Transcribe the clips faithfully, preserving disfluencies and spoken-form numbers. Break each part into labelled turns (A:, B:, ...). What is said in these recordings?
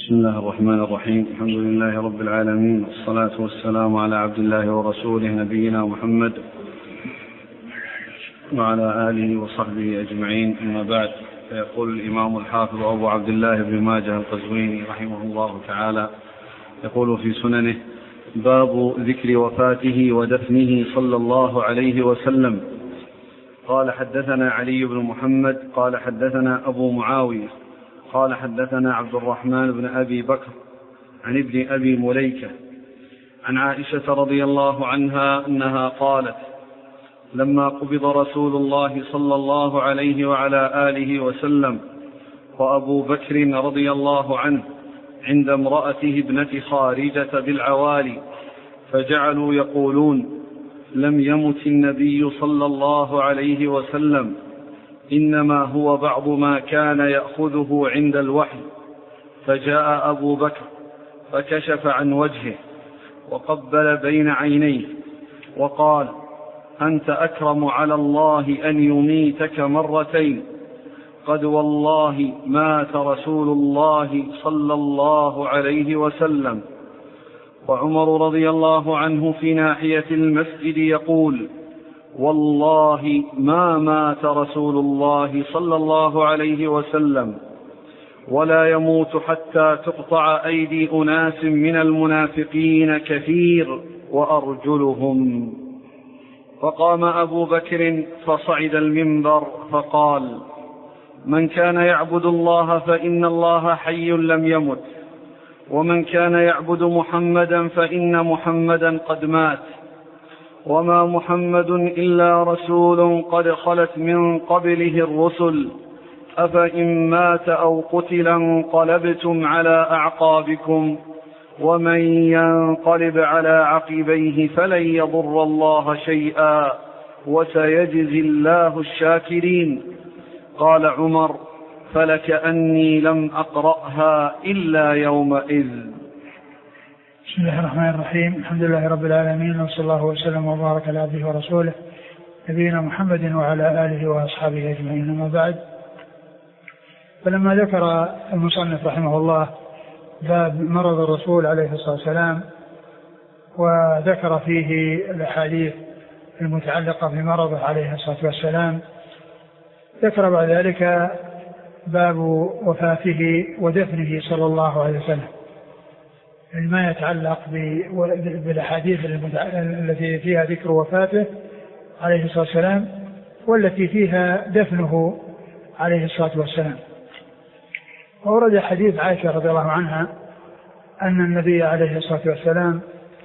A: بسم الله الرحمن الرحيم. الحمد لله رب العالمين، والصلاة والسلام على عبد الله ورسوله نبينا محمد وعلى آله وصحبه أجمعين، أما بعد. فيقول الإمام الحافظ أبو عبد الله بن ماجه القزويني رحمه الله تعالى يقول في سننه: باب ذكر وفاته ودفنه صلى الله عليه وسلم. قال: حدثنا علي بن محمد قال حدثنا أبو معاوية قال حدثنا عبد الرحمن بن أبي بكر عن ابن أبي مليكة عن عائشة رضي الله عنها أنها قالت: لما قبض رسول الله صلى الله عليه وعلى آله وسلم وأبو بكر رضي الله عنه عند امرأته ابنة خارجة بالعوالي، فجعلوا يقولون: لم يمت النبي صلى الله عليه وسلم، إنما هو بعض ما كان يأخذه عند الوحي. فجاء أبو بكر فكشف عن وجهه وقبل بين عينيه وقال: أنت أكرم على الله أن يميتك مرتين، قد والله مات رسول الله صلى الله عليه وسلم. وعمر رضي الله عنه في ناحية المسجد يقول: والله ما مات رسول الله صلى الله عليه وسلم، ولا يموت حتى تقطع أيدي أناس من المنافقين كثير وأرجلهم. فقام أبو بكر فصعد المنبر فقال: من كان يعبد الله فإن الله حي لم يمت، ومن كان يعبد محمدا فإن محمدا قد مات، وما محمد إلا رسول قد خلت من قبله الرسل، أفإن مات أو قتل انقلبتم على أعقابكم، ومن ينقلب على عقبيه فلن يضر الله شيئا، وسيجزي الله الشاكرين. قال عمر: فلكأني لم أقرأها إلا يومئذ.
B: بسم الله الرحمن الرحيم. الحمد لله رب العالمين، وصلى الله وسلم وبارك على عبده ورسوله نبينا محمد وعلى آله وأصحابه أجمعين، أما بعد. فلما ذكر المصنف رحمه الله باب مرض الرسول عليه الصلاة والسلام وذكر فيه الأحاديث المتعلقة بمرضه عليه الصلاة والسلام، ذكر بعد ذلك باب وفاته ودفنه صلى الله عليه وسلم، ما يتعلق بالأحاديث التي فيها ذكر وفاته عليه الصلاة والسلام والتي فيها دفنه عليه الصلاة والسلام. وورد حديث عائشة رضي الله عنها أن النبي عليه الصلاة والسلام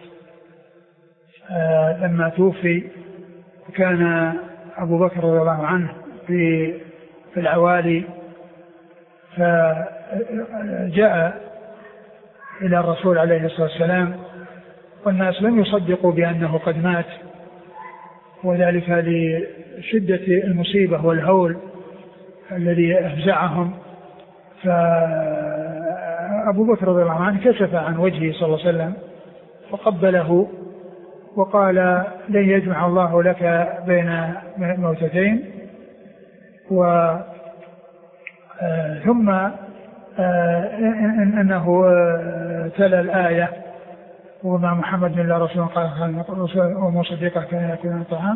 B: لما توفي كان أبو بكر رضي الله عنه في في العوالي، فجاء إلى الرسول عليه الصلاة والسلام والناس لم يصدقوا بأنه قد مات، وذلك لشدة المصيبة والهول الذي أفزعهم. فأبو بكر رضي الله عنه كشف عن وجهه صلى الله عليه وسلم وقبله وقال: لن يجمع الله لك بين موتتين. و ثم أنه تلا الآية: وما محمد إلا رسول قال ومصدقه كان يأكل الطعام،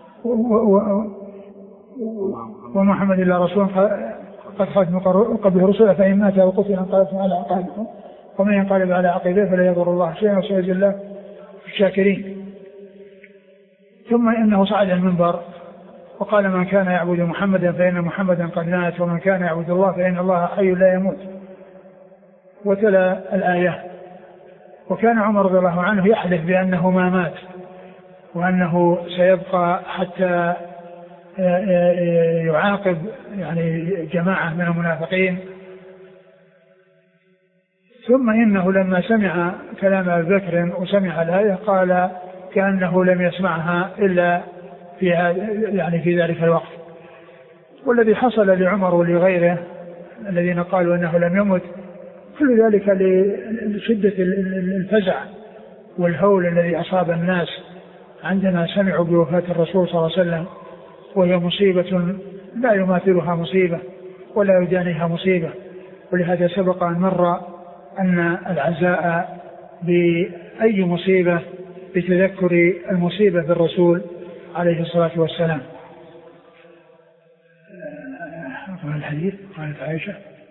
B: ومحمد إلا رسول قد خلت من قبله رسل، فإن مات أو قتل انقلبتم على أعقابكم، ومن ينقلب على عقبيه فلا يضر الله شيئا، وسيجزي الله الشاكرين. ثم إنه صعد المنبر وقال: من كان يعبد محمدا فإن محمدا قد مات، ومن كان يعبد الله فإن الله حي لا يموت، وتلا الآية. وكان عمر رضي الله عنه يحلف بأنه ما مات وأنه سيبقى حتى يعاقب يعني جماعة من المنافقين. ثم إنه لما سمع كلام أبي بكر وسمع الآية قال كأنه لم يسمعها إلا في يعني في ذلك الوقت. والذي حصل لعمر ولغيره الذين قالوا أنه لم يمت كل ذلك لشدة الفزع والهول الذي أصاب الناس عندما سمعوا بوفاة الرسول صلى الله عليه وسلم، وهي مصيبة لا يماثلها مصيبة ولا يدانيها مصيبة. ولهذا سبق أن مر أن العزاء بأي مصيبة بتذكر المصيبة بالرسول عليه الصلاة والسلام. الحديث قالت عائشة: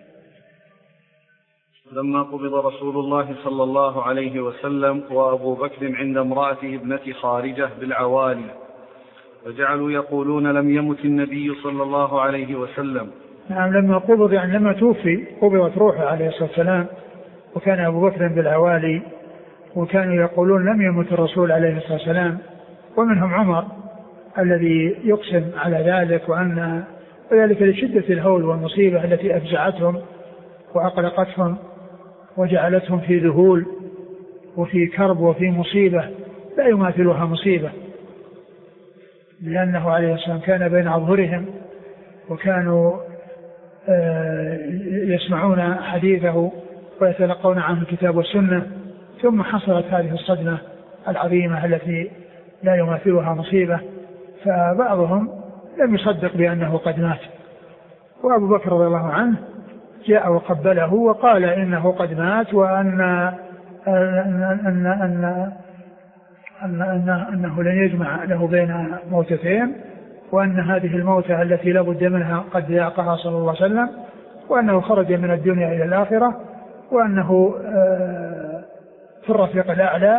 A: لما قبض رسول الله صلى الله عليه وسلم وأبو بكر عند امرأته ابنة خارجة بالعوالي، وجعلوا يقولون لم يمت النبي صلى الله عليه وسلم.
B: نعم، لما قبض يعني لما توفي قبضت روحه عليه الصلاة والسلام، وكان أبو بكر بالعوالي، وكانوا يقولون لم يمت الرسول عليه الصلاة والسلام، ومنهم عمر الذي يقسم على ذلك، وأن وذلك لشدة الهول والمصيبة التي أفزعتهم وأقلقتهم وجعلتهم في ذهول وفي كرب وفي مصيبة لا يماثلها مصيبة، لأنه عليه الصلاة والسلام كان بين أظهرهم، وكانوا يسمعون حديثه ويتلقون عنه الكتاب والسنة، ثم حصلت هذه الصدمة العظيمة التي لا يماثلها مصيبة، فبعضهم لم يصدق بأنه قد مات. وأبو بكر رضي الله عنه جاء وقبله وقال إنه قد مات، وأن أن أن أن أن أن أنه لن يجمع له بين موتتين، وأن هذه الموتة التي لا بد منها قد ذاقها صلى الله عليه وسلم، وأنه خرج من الدنيا إلى الآخرة، وأنه في الرفيق الأعلى،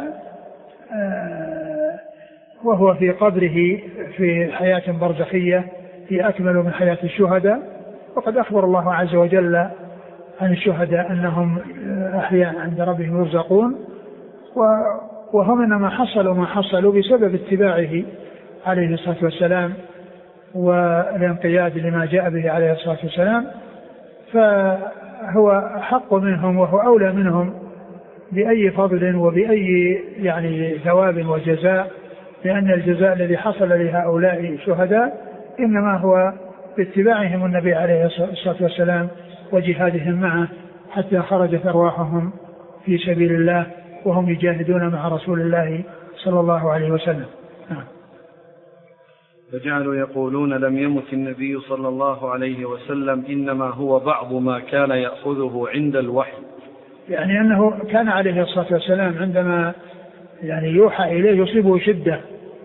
B: وهو في قبره في حياة برزخية هي أكمل من حياة الشهداء. وقد أخبر الله عز وجل عن الشهداء أنهم أحياء عند ربهم يرزقون، وهم إنما حصلوا ما حصلوا بسبب اتباعه عليه الصلاة والسلام والانقياد لما جاء به عليه الصلاة والسلام، فهو حق منهم وهو أولى منهم بأي فضل وبأي يعني ثواب وجزاء، لأن الجزاء الذي حصل لهؤلاء الشهداء إنما هو باتباعهم النبي عليه الصلاة والسلام وجهادهم معه حتى خرجت أرواحهم في سبيل الله وهم يجاهدون مع رسول الله صلى الله عليه وسلم.
A: فجعلوا يقولون لم يمت النبي صلى الله عليه وسلم إنما هو بعض ما كان يأخذه عند الوحي،
B: يعني أنه كان عليه الصلاة والسلام عندما يعني يوحى إليه يصيبه شدة،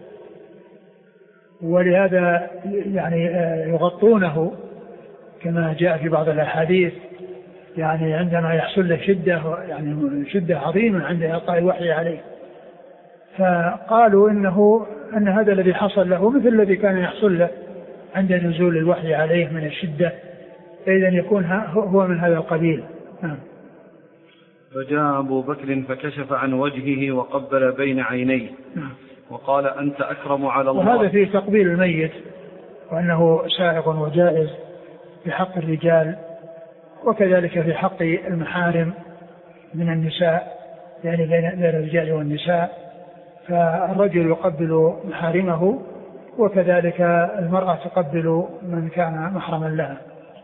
B: ولهذا يعني يغطونه كما جاء في بعض الأحاديث، يعني عندما يحصل له شدة يعني شدة عظيمة عند إلقاء الوحي عليه، فقالوا إنه أن هذا الذي حصل له مثل الذي كان يحصل له عند نزول الوحي عليه من الشدة، إذا يكون هو من هذا القبيل.
A: فجاء أبو بكر فكشف عن وجهه وقبل بين عينيه وقال أنت أكرم على الله.
B: وهذا في تقبيل الميت، وأنه سائغ وجائز في حق الرجال، وكذلك في حق المحارم من النساء، يعني بين الرجال والنساء، فالرجل يقبل محارمه وكذلك المرأة تقبل من كان محرما لها.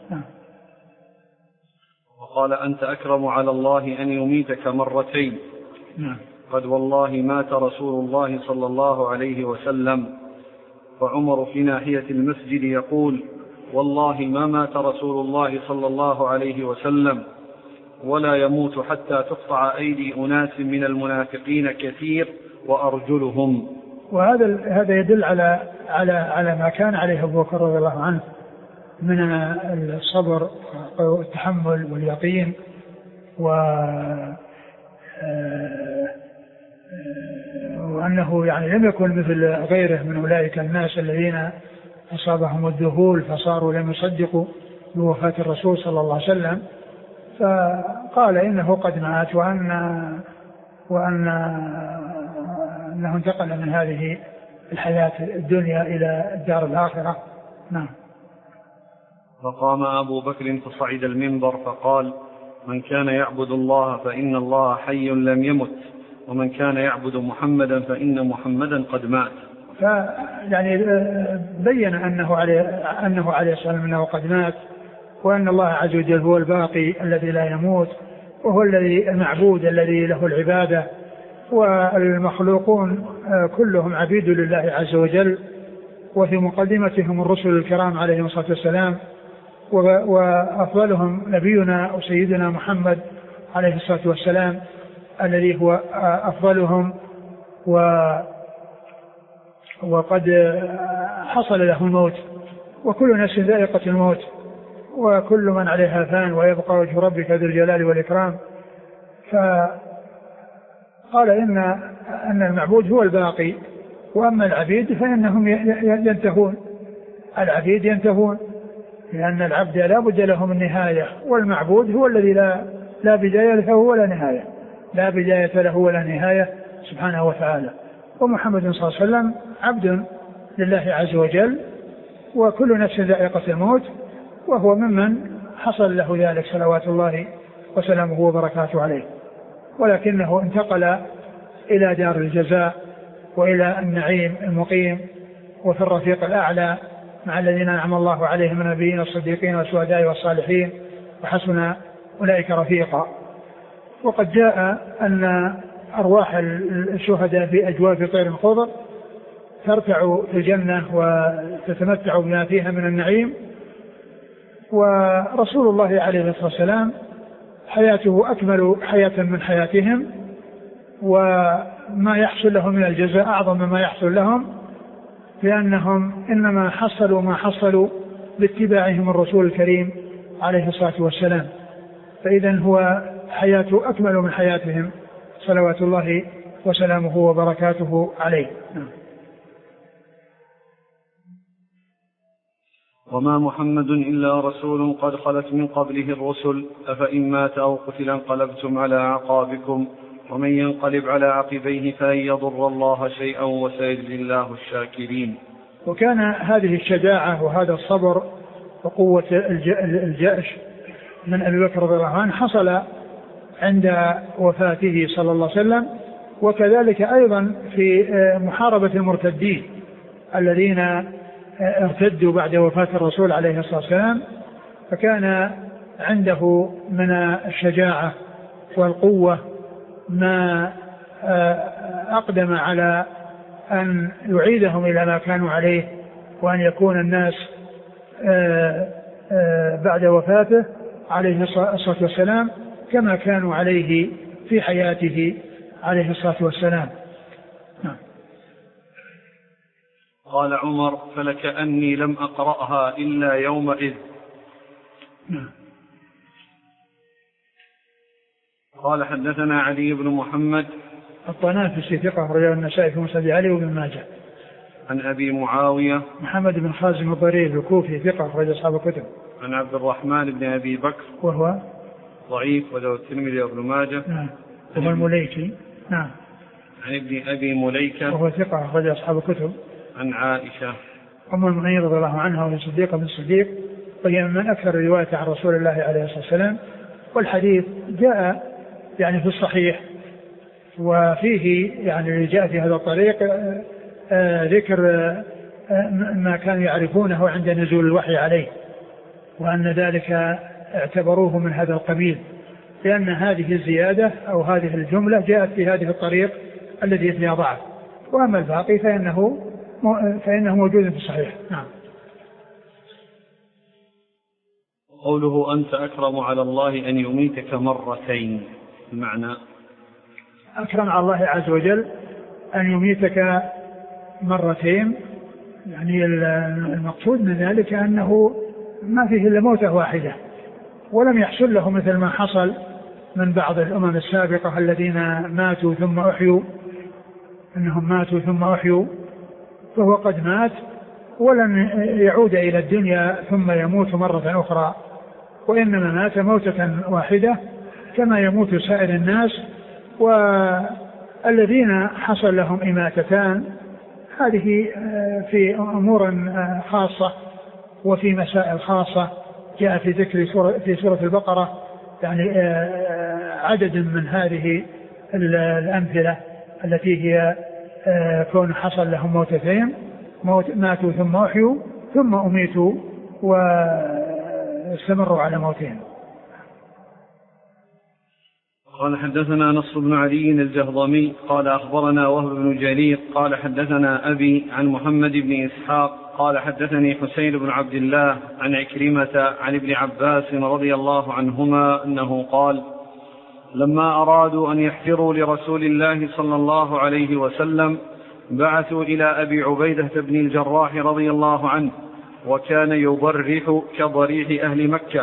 A: وقال أنت أكرم على الله أن يميتك مرتين.
B: نعم.
A: قد والله مات رسول الله صلى الله عليه وسلم. وعمر في ناحية المسجد يقول والله ما مات رسول الله صلى الله عليه وسلم ولا يموت حتى تقطع أيدي أناس من المنافقين كثير وأرجلهم.
B: وهذا هذا يدل على على على ما كان عليه أبو بكر رضي الله عنه من الصبر والتحمل واليقين، و وأنه يعني لم يكن مثل غيره من أولئك الناس الذين أصابهم الذهول فصاروا لم يصدقوا بوفاة الرسول صلى الله عليه وسلم، فقال إنه قد مات، وأن وأن أنه انتقل من هذه الحياة الدنيا إلى الدار الآخرة. نعم.
A: فقام أبو بكر فصعد المنبر فقال من كان يعبد الله فإن الله حي لم يمت، ومن كان يعبد محمدا فإن محمدا قد مات.
B: فيعني بين أنه عليه أنه عليه الصلاة والسلام أنه قد مات، وأن الله عز وجل هو الباقي الذي لا يموت، وهو الذي المعبود الذي له العبادة، والمخلوقون كلهم عبيد لله عز وجل، وفي مقدمتهم الرسل الكرام عليهم الصلاة والسلام، وأفضلهم نبينا وسيدنا محمد عليه الصلاة والسلام الذي هو أفضلهم و وقد حصل له الموت، وكل نفس ذائقة الموت، وكل من عليها فان ويبقى وجه ربك ذو الجلال والإكرام. فقال إن أن المعبود هو الباقي، وأما العبيد فإنهم ينتهون. العبيد ينتهون لأن العبد لا بد له من نهاية، والمعبود هو الذي لا لا بداية له ولا نهاية، لا بداية له ولا نهاية سبحانه وتعالى. ومحمد صلى الله عليه وسلم عبد لله عز وجل، وكل نفس ذائقة الموت، وهو ممن حصل له ذلك صلوات الله وسلامه وبركاته عليه، ولكنه انتقل إلى دار الجزاء وإلى النعيم المقيم وفي الرفيق الأعلى مع الذين أنعم الله عليهم من النبيين والصديقين والشهداء والصالحين وحسن أولئك رفيقا. وقد جاء أن أرواح الشهداء في أجواف طير خضر ترتع في الجنة وتتمتع بما فيها من النعيم. ورسول الله عليه الصلاة والسلام حياته أكمل حياة من حياتهم، وما يحصل لهم من الجزاء أعظم مما يحصل لهم، لأنهم إنما حصلوا ما حصلوا باتباعهم الرسول الكريم عليه الصلاة والسلام. فإذا هو حياته أكمل من حياتهم صلوات الله وسلامه وبركاته عليه.
A: وما محمد إلا رسول قد خلت من قبله الرسل أفإن مات أو قتل انقلبتم على أعقابكم ومن ينقلب على عقبيه فلن يضر الله شيئا وسيجزي الله الشاكرين.
B: وكان هذه الشجاعة وهذا الصبر وقوة الجأش من أبي بكر رضي الله عنه حصل عند وفاته صلى الله عليه وسلم، وكذلك أيضا في محاربة المرتدين الذين ارتدوا بعد وفاة الرسول عليه الصلاة والسلام، فكان عنده من الشجاعة والقوة ما أقدم على أن يعيدهم إلى ما كانوا عليه، وأن يكون الناس بعد وفاته عليه الصلاة والسلام كما كانوا عليه في حياته عليه الصلاة والسلام.
A: قال عمر فلكأني لم أقرأها إلا يومئذ. قال حدثنا علي بن محمد
B: الطنافسي ثقة رجال النسائي في مسند علي وابن ماجه.
A: عن أبي معاوية
B: محمد بن خازم الضرير الكوفي ثقة رجل أصحاب الكتب.
A: عن عبد الرحمن بن أبي بكر
B: وهو
A: ضعيف وله الترمذي وابن ماجه.
B: نعم. وهو المليكي. نعم.
A: عن ابن أبي مليكة
B: وهو ثقة رجل أصحاب الكتب.
A: عن عائشة
B: أم المؤمنين رضي الله عنها وهي صديقة بن الصديق، وهي من أكثر الرواية عن رسول الله عليه الصلاة والسلام. والحديث جاء يعني في الصحيح، وفيه يعني جاء في هذا الطريق ذكر ما كانوا يعرفونه عند نزول الوحي عليه، وأن ذلك اعتبروه من هذا القبيل، لأن هذه الزيادة أو هذه الجملة جاءت في هذه الطريق الذي فيها ضعف، وأما الباقي فإنه فإنه موجود في الصحيح. نعم.
A: قوله أنت أكرم على الله أن يميتك مرتين، المعنى
B: أكرم على الله عز وجل أن يميتك مرتين، يعني المقصود من ذلك أنه ما فيه إلا موتة واحدة، ولم يحصل له مثل ما حصل من بعض الأمم السابقة الذين ماتوا ثم أحيوا، أنهم ماتوا ثم أحيوا، فهو قد مات ولن يعود إلى الدنيا ثم يموت مرة أخرى، وإنما مات موتة واحدة كما يموت سائر الناس. والذين حصل لهم إماتتان هذه في أمور خاصة وفي مسائل خاصة، جاء في ذكر سورة في سورة البقرة يعني عدد من هذه الأمثلة التي هي كون حصل لهم موتتين، موت ماتوا ثم أحيوا ثم أميتوا واستمروا على موتهم.
A: قال حدثنا نصر بن علي الجهضمي قال أخبرنا وهب بن جرير قال حدثنا أبي عن محمد بن إسحاق قال حدثني حسين بن عبد الله عن عكرمة عن ابن عباس رضي الله عنهما أنه قال لما أرادوا أن يحفروا لرسول الله صلى الله عليه وسلم بعثوا إلى أبي عبيدة بن الجراح رضي الله عنه، وكان يضرح كضريح أهل مكة،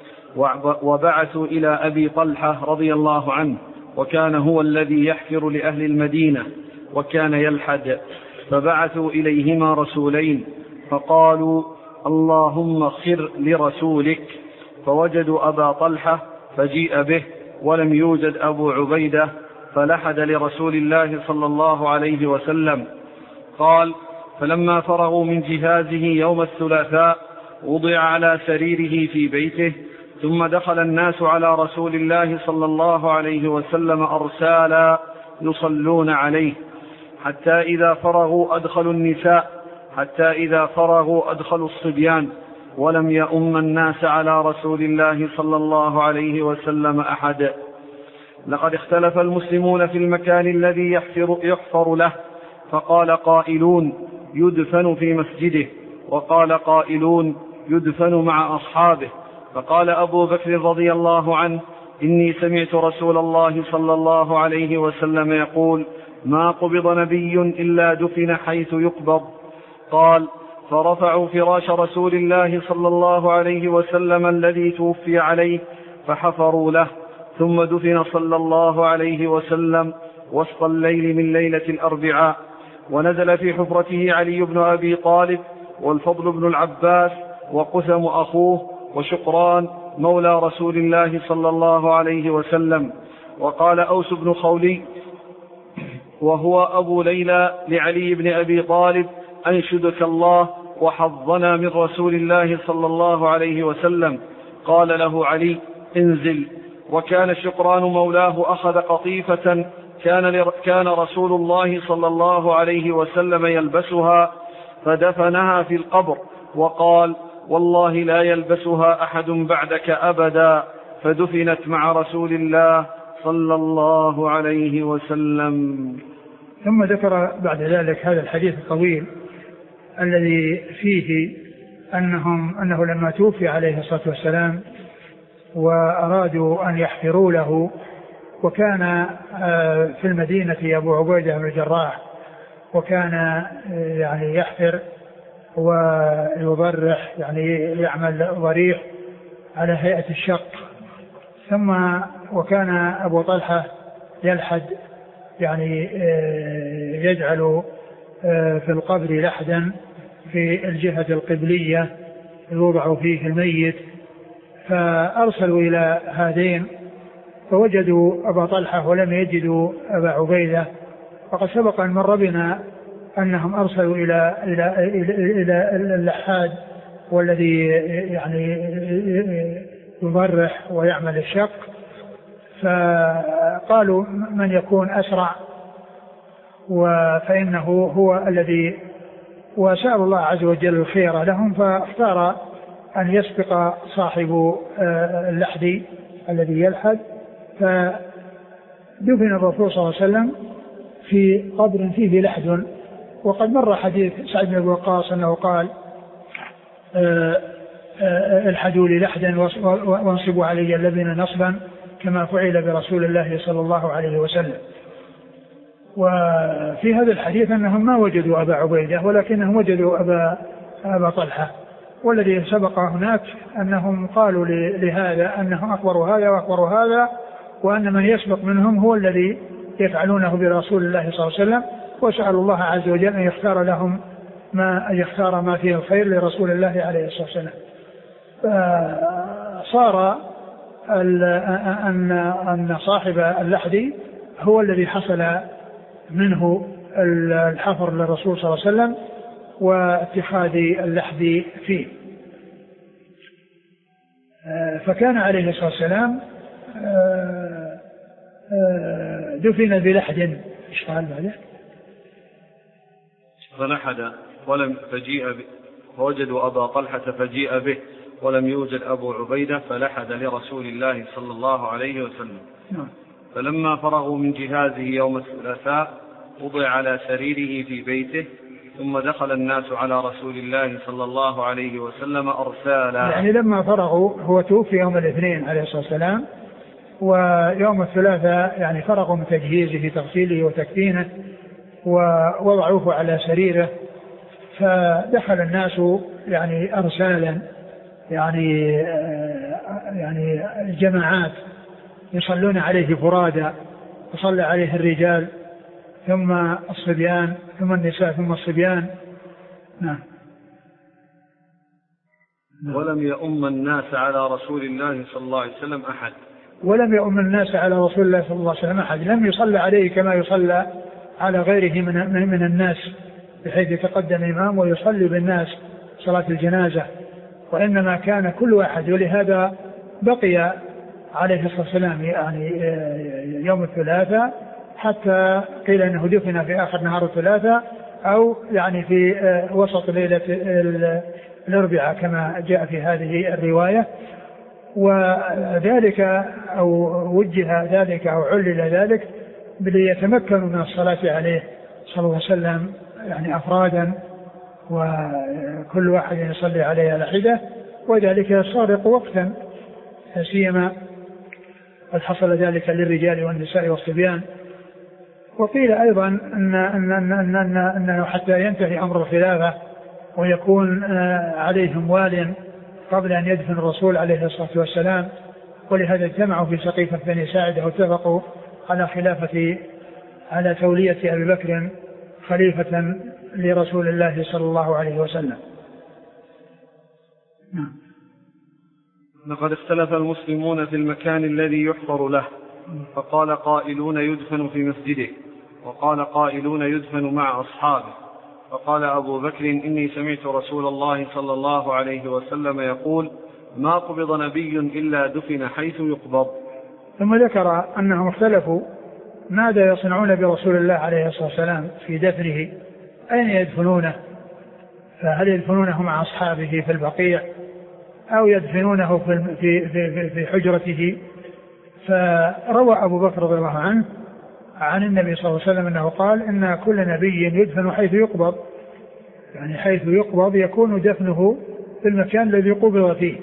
A: وبعثوا إلى أبي طلحة رضي الله عنه، وكان هو الذي يحفر لأهل المدينة وكان يلحد، فبعثوا إليهما رسولين فقالوا اللهم خر لرسولك، فوجدوا أبا طلحة فجيء به ولم يوجد أبو عبيدة فلحد لرسول الله صلى الله عليه وسلم. قال فلما فرغوا من جهازه يوم الثلاثاء وضع على سريره في بيته، ثم دخل الناس على رسول الله صلى الله عليه وسلم أرسالا يصلون عليه، حتى إذا فرغوا أدخلوا النساء حتى إذا فرغوا أدخلوا الصبيان، ولم يؤم الناس على رسول الله صلى الله عليه وسلم أحد. لقد اختلف المسلمون في المكان الذي يحفر, يحفر له، فقال قائلون يدفن في مسجده، وقال قائلون يدفن مع أصحابه. فقال أبو بكر رضي الله عنه إني سمعت رسول الله صلى الله عليه وسلم يقول ما قبض نبي إلا دفن حيث يقبض. قال فرفعوا فراش رسول الله صلى الله عليه وسلم الذي توفي عليه فحفروا له، ثم دفن صلى الله عليه وسلم وسط الليل من ليلة الأربعاء، ونزل في حفرته علي بن أبي طالب والفضل بن العباس وقثم أخوه وشقران مولى رسول الله صلى الله عليه وسلم. وقال أوس بن خولي وهو أبو ليلى لعلي بن أبي طالب أنشدك الله وحظنا من رسول الله صلى الله عليه وسلم. قال له علي انزل. وكان شقران مولاه أخذ قطيفة كان, كان رسول الله صلى الله عليه وسلم يلبسها فدفنها في القبر، وقال والله لا يلبسها أحد بعدك أبدا، فدفنت مع رسول الله صلى الله عليه وسلم.
B: ثم ذكر بعد ذلك هذا الحديث الطويل الذي فيه أنهم أنه لما توفي عليه الصلاة والسلام وأرادوا أن يحفروا له، وكان في المدينة أبو عبيدة بن الجراح، وكان يعني يحفر ويضرح يعني يعمل ضريح على هيئة الشق، ثم وكان أبو طلحة يلحد يعني يجعل في القبر لحدا في الجهة القبلية يوضع فيه الميت، فأرسلوا إلى هذين فوجدوا أبا طلحة ولم يجدوا أبا عبيدة. وقد سبق أن مر بنا أنهم أرسلوا إلى إلى إلى اللحاد والذي يعني يضرح ويعمل الشق، فقالوا من يكون أسرع فإنه هو الذي، وسأل الله عز وجل الخير لهم، فاختار أن يسبق صاحب اللحد الذي يلحد، فدفن الرسول صلى الله عليه وسلم في قبر فيه لحد. وقد مر حديث سعد بن وقاص أنه قال الحدوا لي لحدا وانصبوا علي اللبن نصبا كما فعل برسول الله صلى الله عليه وسلم. وفي هذا الحديث أنهم ما وجدوا أبا عبيدة ولكنهم وجدوا أبا, أبا طلحة، والذي سبق هناك أنهم قالوا لهذا أنهم أخبروا هذا وأخبروا هذا، وأن من يسبق منهم هو الذي يفعلونه برسول الله صلى الله عليه وسلم، وسأل الله عز وجل أن يختار لهم ما يختار ما فيه الخير لرسول الله عليه الصلاة والسلام. صار أن صاحب اللحد هو الذي حصل منه الحفر للرسول صلى الله عليه وسلم واتخاذ اللحد فيه. فكان عليه الصلاة والسلام دفن بلحد. ايش قال بعده؟
A: فلحد ولم فجيء فوجدوا أبا طلحة فجيء به ولم يوجد أبو عبيدة فلحد لرسول الله صلى الله عليه وسلم. نعم. فلما فرغوا من جهازه يوم الثلاثاء وضع على سريره في بيته، ثم دخل الناس على رسول الله صلى الله عليه وسلم أرسالا.
B: يعني لما فرغوا، هو توفي يوم الاثنين عليه الصلاة والسلام، ويوم الثلاثاء يعني فرغوا من تجهيزه تغسيله وتكفينه ووضعوه على سريره، فدخل الناس يعني أرسالا يعني يعني جماعات يصلون عليه فرادى، يصلى عليه الرجال ثم الصبيان ثم النساء ثم الصبيان. نعم.
A: ولم يؤم الناس على رسول الله صلى الله عليه وسلم أحد.
B: ولم يؤم الناس على رسول الله صلى الله عليه وسلم أحد، لم يصلى عليه كما يصلى على غيره من, من الناس، بحيث يتقدم إمام ويصلي بالناس صلاة الجنازة، وإنما كان كل واحد. ولهذا بقي عليه الصلاة والسلام يعني يوم الثلاثاء حتى قيل أنه دفن في آخر نهار الثلاثاء أو يعني في وسط ليلة الأربعاء كما جاء في هذه الرواية. وذلك أو وجه ذلك أو علل ذلك ليتمكنوا من الصلاة عليه صلى الله عليه وسلم يعني أفرادا، وكل واحد يصلي عليه على حدة، وذلك يصارق وقتا سيما قد حصل ذلك للرجال والنساء والصبيان. وقيل أيضا أن أن أن أن أن أنه حتى ينتهي أمر الخلافة ويكون عليهم وال قبل أن يدفن الرسول عليه الصلاة والسلام، ولهذا اجتمعوا في سقيفة بني ساعدة واتفقوا على خلافة على تولية أبي بكر خليفة لرسول الله صلى الله عليه وسلم. نعم.
A: لقد اختلف المسلمون في المكان الذي يحفر له، فقال قائلون يدفن في مسجده، وقال قائلون يدفن مع أصحابه. فقال أبو بكر إني سمعت رسول الله صلى الله عليه وسلم يقول ما قبض نبي إلا دفن حيث يقبض.
B: ثم ذكر أنهم اختلفوا ماذا يصنعون برسول الله عليه الصلاة والسلام في دفنه، أين يدفنونه؟ فهل يدفنونه مع أصحابه في البقيع أو يدفنونه في, في, في, في حجرته؟ فروى أبو بكر رضي الله عنه عن النبي صلى الله عليه وسلم أنه قال إن كل نبي يدفن حيث يقبض، يعني حيث يقبض يكون دفنه في المكان الذي قبض فيه.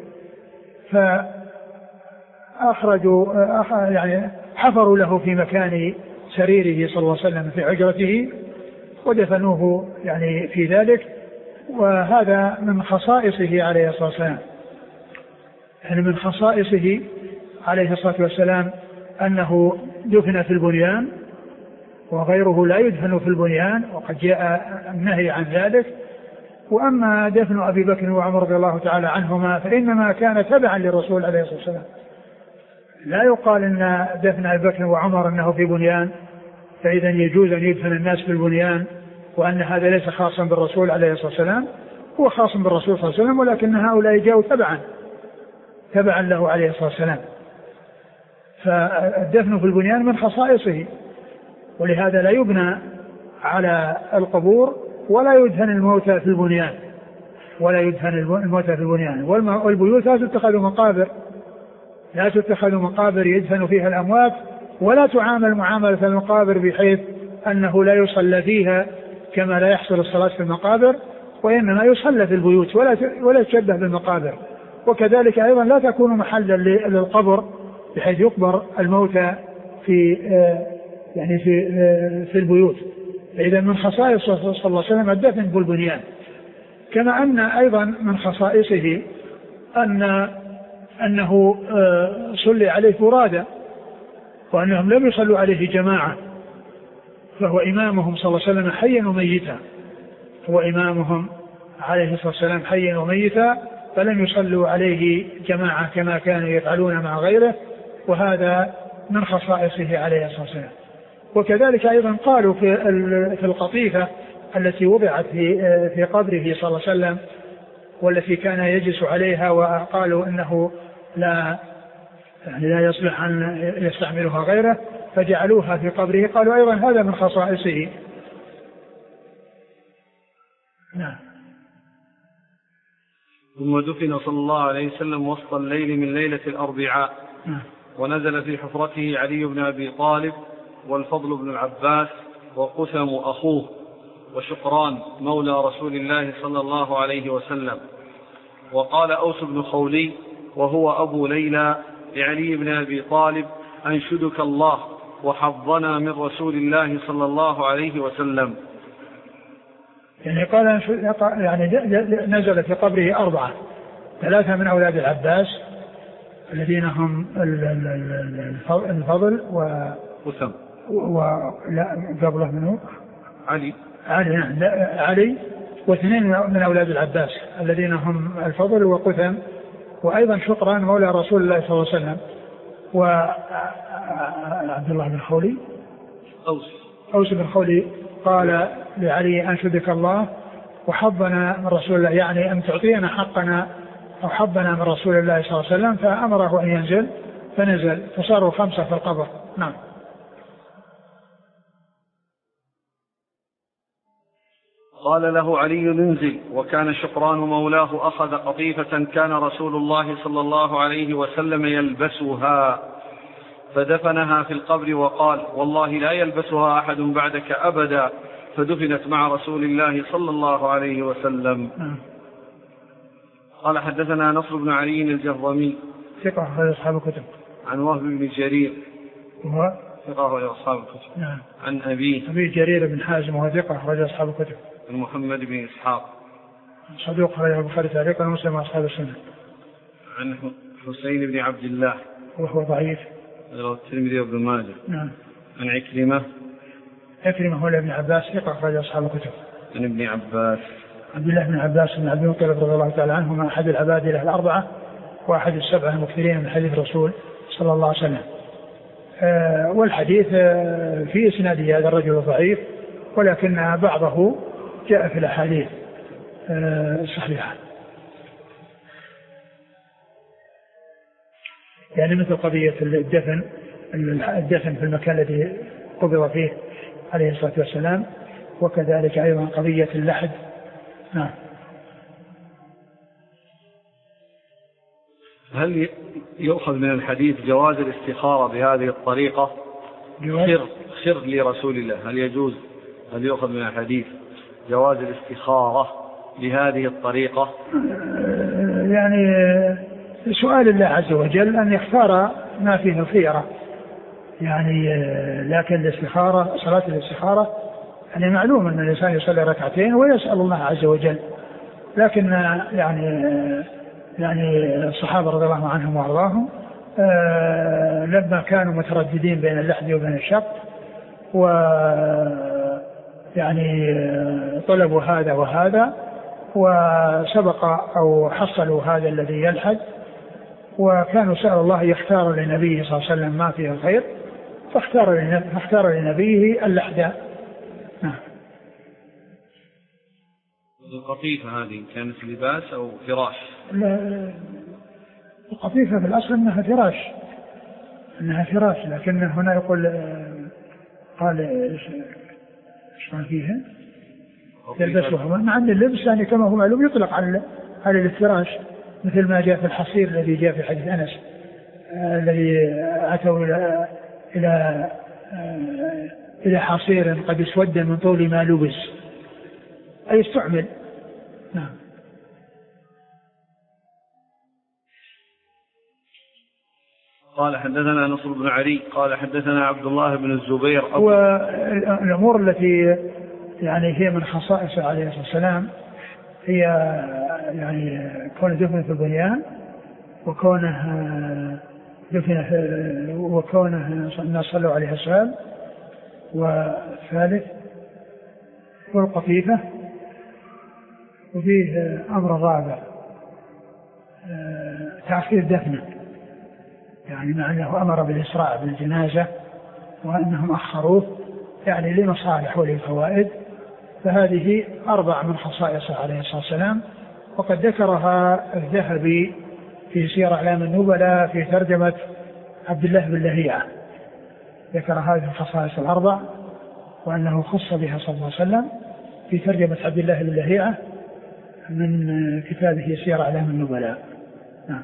B: فأخرجوا يعني حفروا له في مكان سريره صلى الله عليه وسلم في حجرته ودفنوه يعني في ذلك، وهذا من خصائصه عليه الصلاة والسلام، يعني من خصائصه عليه الصلاة والسلام أنه دفن في البنيان وغيره لا يدفن في البنيان، وقد جاء النهي عن ذلك. وأما دفن أبي بكر وعمر رضي الله تعالى عنهما فإنما كان تبعا للرسول عليه الصلاة والسلام، لا يقال أن دفن أبي بكر وعمر أنه في بنيان فإذا يجوز أن يدفن الناس في البنيان، وأن هذا ليس خاصا بالرسول عليه الصلاة والسلام، هو خاص بالرسول صلى الله عليه وسلم، ولكن هؤلاء جاءوا تبعا تبعا له عليه الصلاة والسلام. فالدفن في البنيان من خصائصه، ولهذا لا يبنى على القبور ولا يدفن الموتى في البنيان ولا يدفن الموتى في البنيان. والبيوت لا تتخذ مقابر لا تتخذ مقابر يدفن فيها الأموات، ولا تعامل معاملة المقابر بحيث أنه لا يصلى فيها كما لا يحصل الصلاة في المقابر، وإنما يصلى في البيوت ولا ولا يشبه بالمقابر. وكذلك أيضا لا تكون محلا للقبر بحيث يقبر الموتى في يعني في في البيوت. إذا من خصائص صلى الله عليه وسلم الدفن بالبنيان. كما أن أيضا من خصائصه أن أنه صلي عليه فرادى، وأنهم لم يصلوا عليه جماعة، فهو إمامهم صلى الله عليه وسلم حيا وميتا، هو إمامهم عليه الصلاة والسلام حيا وميتا، فلم يصلوا عليه جماعة كما كانوا يفعلون مع غيره، وهذا من خصائصه عليه الصلاة والسلام. وكذلك أيضا قالوا في في القطيفة التي وضعت في في قبره صلى الله عليه وسلم والتي كان يجلس عليها، وقالوا إنه لا يعني لا يصلح أن يستعملها غيره فجعلوها في قبره، قالوا أيضا هذا من خصائصه. نعم.
A: ثم دفن صلى الله عليه وسلم وسط الليل من ليلة الأربعاء،
B: نعم.
A: ونزل في حفرته علي بن أبي طالب والفضل بن العباس وقثم أخوه وشقران مولى رسول الله صلى الله عليه وسلم. وقال أوس بن خولي وهو أبو ليلى لعلي بن أبي طالب أنشدك الله وحظنا من رسول الله صلى الله عليه وسلم.
B: يعني قال يعني نزل في قبره أربعة، ثلاثة من أولاد العباس الذين هم الفضل و
A: قسم
B: ولا قبله منه
A: علي
B: علي نعم علي واثنين من أولاد العباس الذين هم الفضل وقثم، وأيضا شقران مولى رسول الله صلى الله عليه وسلم، وعبد الله بن خولي
A: أوس
B: أوس بن خولي قال لعلي أنشدك الله وحظنا من رسول الله، يعني أن تعطينا حقنا أو حظنا من رسول الله صلى الله عليه وسلم، فأمره أن ينزل فنزل فصاروا خمسة في القبر. نعم.
A: قال له علي انزل، وكان شقران مولاه أخذ قطيفة كان رسول الله صلى الله عليه وسلم يلبسها فدفنها في القبر وقال والله لا يلبسها أحد بعدك أبدا، فدفنت مع رسول الله صلى الله عليه وسلم. قال حدثنا نصر بن علي الجرمي
B: ثقة أخرج أصحاب الكتب.
A: عن وهب بن جرير
B: وهو
A: ثقة أخرج أصحاب الكتب.
B: نعم.
A: عن أبيه
B: أبي جرير بن حازم وهو ثقة أخرج أصحاب الكتب.
A: عن محمد بن إسحاق
B: صدوق أخرج البخاري تعليقا ومسلم أصحاب السنة.
A: عن حسين بن عبد الله
B: وهو ضعيف
A: الترمذي وابن ماجه.
B: نعم.
A: عن عكرمة
B: عكرمة هو ابن عباس ثقة أخرج أصحاب الكتب.
A: عن ابن عباس
B: عبد الله بن عباس بن عبد المطلب رضي الله تعالى عنهما أحد العبادلة الأربعة وأحد السبعة المكثرين من حديث الرسول صلى الله عليه وسلم. آه والحديث آه في إسناده هذا الرجل ضعيف، ولكن بعضه جاء في الأحاديث آه الصحيحة، يعني مثل قضية الدفن الدفن في المكان الذي قبض فيه عليه الصلاة والسلام، وكذلك أيضا قضية اللحد. نعم.
A: هل يؤخذ من الحديث جواز الاستخارة بهذه الطريقة؟ خر خر لرسول الله، هل يجوز هل يؤخذ من الحديث جواز الاستخارة بهذه الطريقة؟
B: يعني سؤال الله عز وجل أن يختار ما فيه الخيرة، يعني لكن الاستخارة صلاة الاستخارة يعني معلوم أن الإنسان يصلي ركعتين ويسأل الله عز وجل، لكن يعني يعني الصحابة رضي الله عنهم وأرضاهم آه لما كانوا مترددين بين اللحد وبين الشق و يعني طلبوا هذا وهذا وسبق أو حصلوا هذا الذي يلحد، وكانوا سأل الله يختار لنبيه صلى الله عليه وسلم ما فيه الخير، فاختار فاختار لنبيه اللحد. نعم.
A: القطيفة هذه كانت لباس أو فراش؟
B: القطيفة في الأصل أنها فراش أنها فراش لكن هنا يقول قال إيش ما فيها يلبسها مع أن اللبس يعني كما هو معلوم يطلق على على الفراش، مثل ما جاء في الحصير الذي جاء في حديث أنس آه الذي أتوا إلى إلى آه إلى حصير قد اسود من طول ما لبس، أي استعمل. نعم.
A: قال حدثنا نصر بن علي قال حدثنا عبد الله بن الزبير.
B: والأمور التي يعني هي من خصائص عليه الصلاة والسلام هي يعني كونه دفن في البنيان، وكونه دفن وكونه الناس صلوا عليه السلام، وثالث والقطيفة، وفيه أمر رابع تأخير دفنه، يعني مع أنه أمر بالإسراع بالجنازة وأنهم أخروه يعني لمصالح وللفوائد، فهذه أربع من خصائصه عليه الصلاة والسلام، وقد ذكرها الذهبي في سير أعلام النبلاء في ترجمة عبد الله بن لهيعة، ذكر هذه الخصائص الأربع وأنه خص بها صلى الله عليه وسلم في ترجمة عبد الله بن لهيعة من كتابه سير أعلام النبلاء. نعم.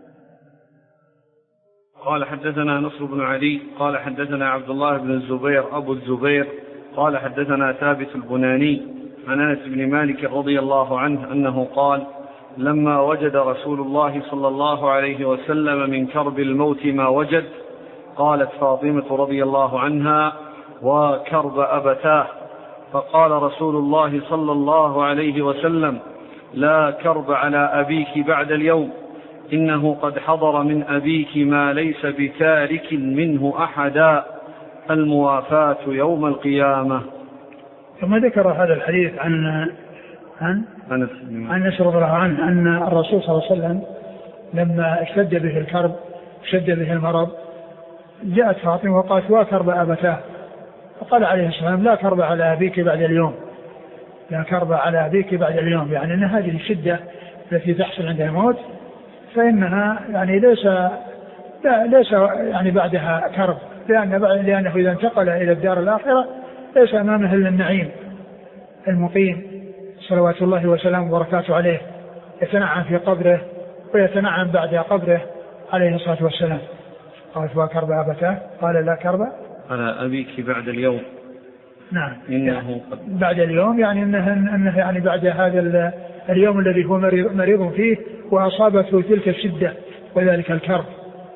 A: قال حدثنا نصر بن علي قال حدثنا عبد الله بن الزبير أبو الزبير قال حدثنا ثابت البناني عن أنس بن مالك رضي الله عنه أنه قال لما وجد رسول الله صلى الله عليه وسلم من كرب الموت ما وجد. قالت فاطمة رضي الله عنها: وكرب أبتاه. فقال رسول الله صلى الله عليه وسلم: لا كرب على أبيك بعد اليوم، إنه قد حضر من أبيك ما ليس بتارك منه أحدا، الموافاة يوم القيامة.
B: ثم ذكر هذا الحديث عن عن
A: أنس
B: عن أنس رضي الله عنه أن الرسول صلى الله عليه وسلم لما اشتد به الكرب اشتد به المرض جاءت فاطمة وقالت: وكرب أبتاه. فقال عليه الصلاة والسلام: لا كرب على أبيك بعد اليوم، لا كرب على أبيك بعد اليوم، يعني أن هذه الشدة التي تحصل عند الموت فإنها يعني ليس لا ليس يعني بعدها كرب، لأن لأنه إذا انتقل إلى الدار الآخرة ليس أمامه إلا النعيم المقيم صلوات الله وسلامه وبركاته عليه، يتنعم في قبره ويتنعم بعد قبره عليه الصلاة والسلام. قال: وكرب أبتاه. قال: لا كرب
A: على أبيك بعد اليوم.
B: نعم،
A: إنه
B: بعد اليوم يعني أنه, أنه يعني بعد هذا اليوم الذي هو مريض فيه وأصابته تلك الشدة وذلك الكرب.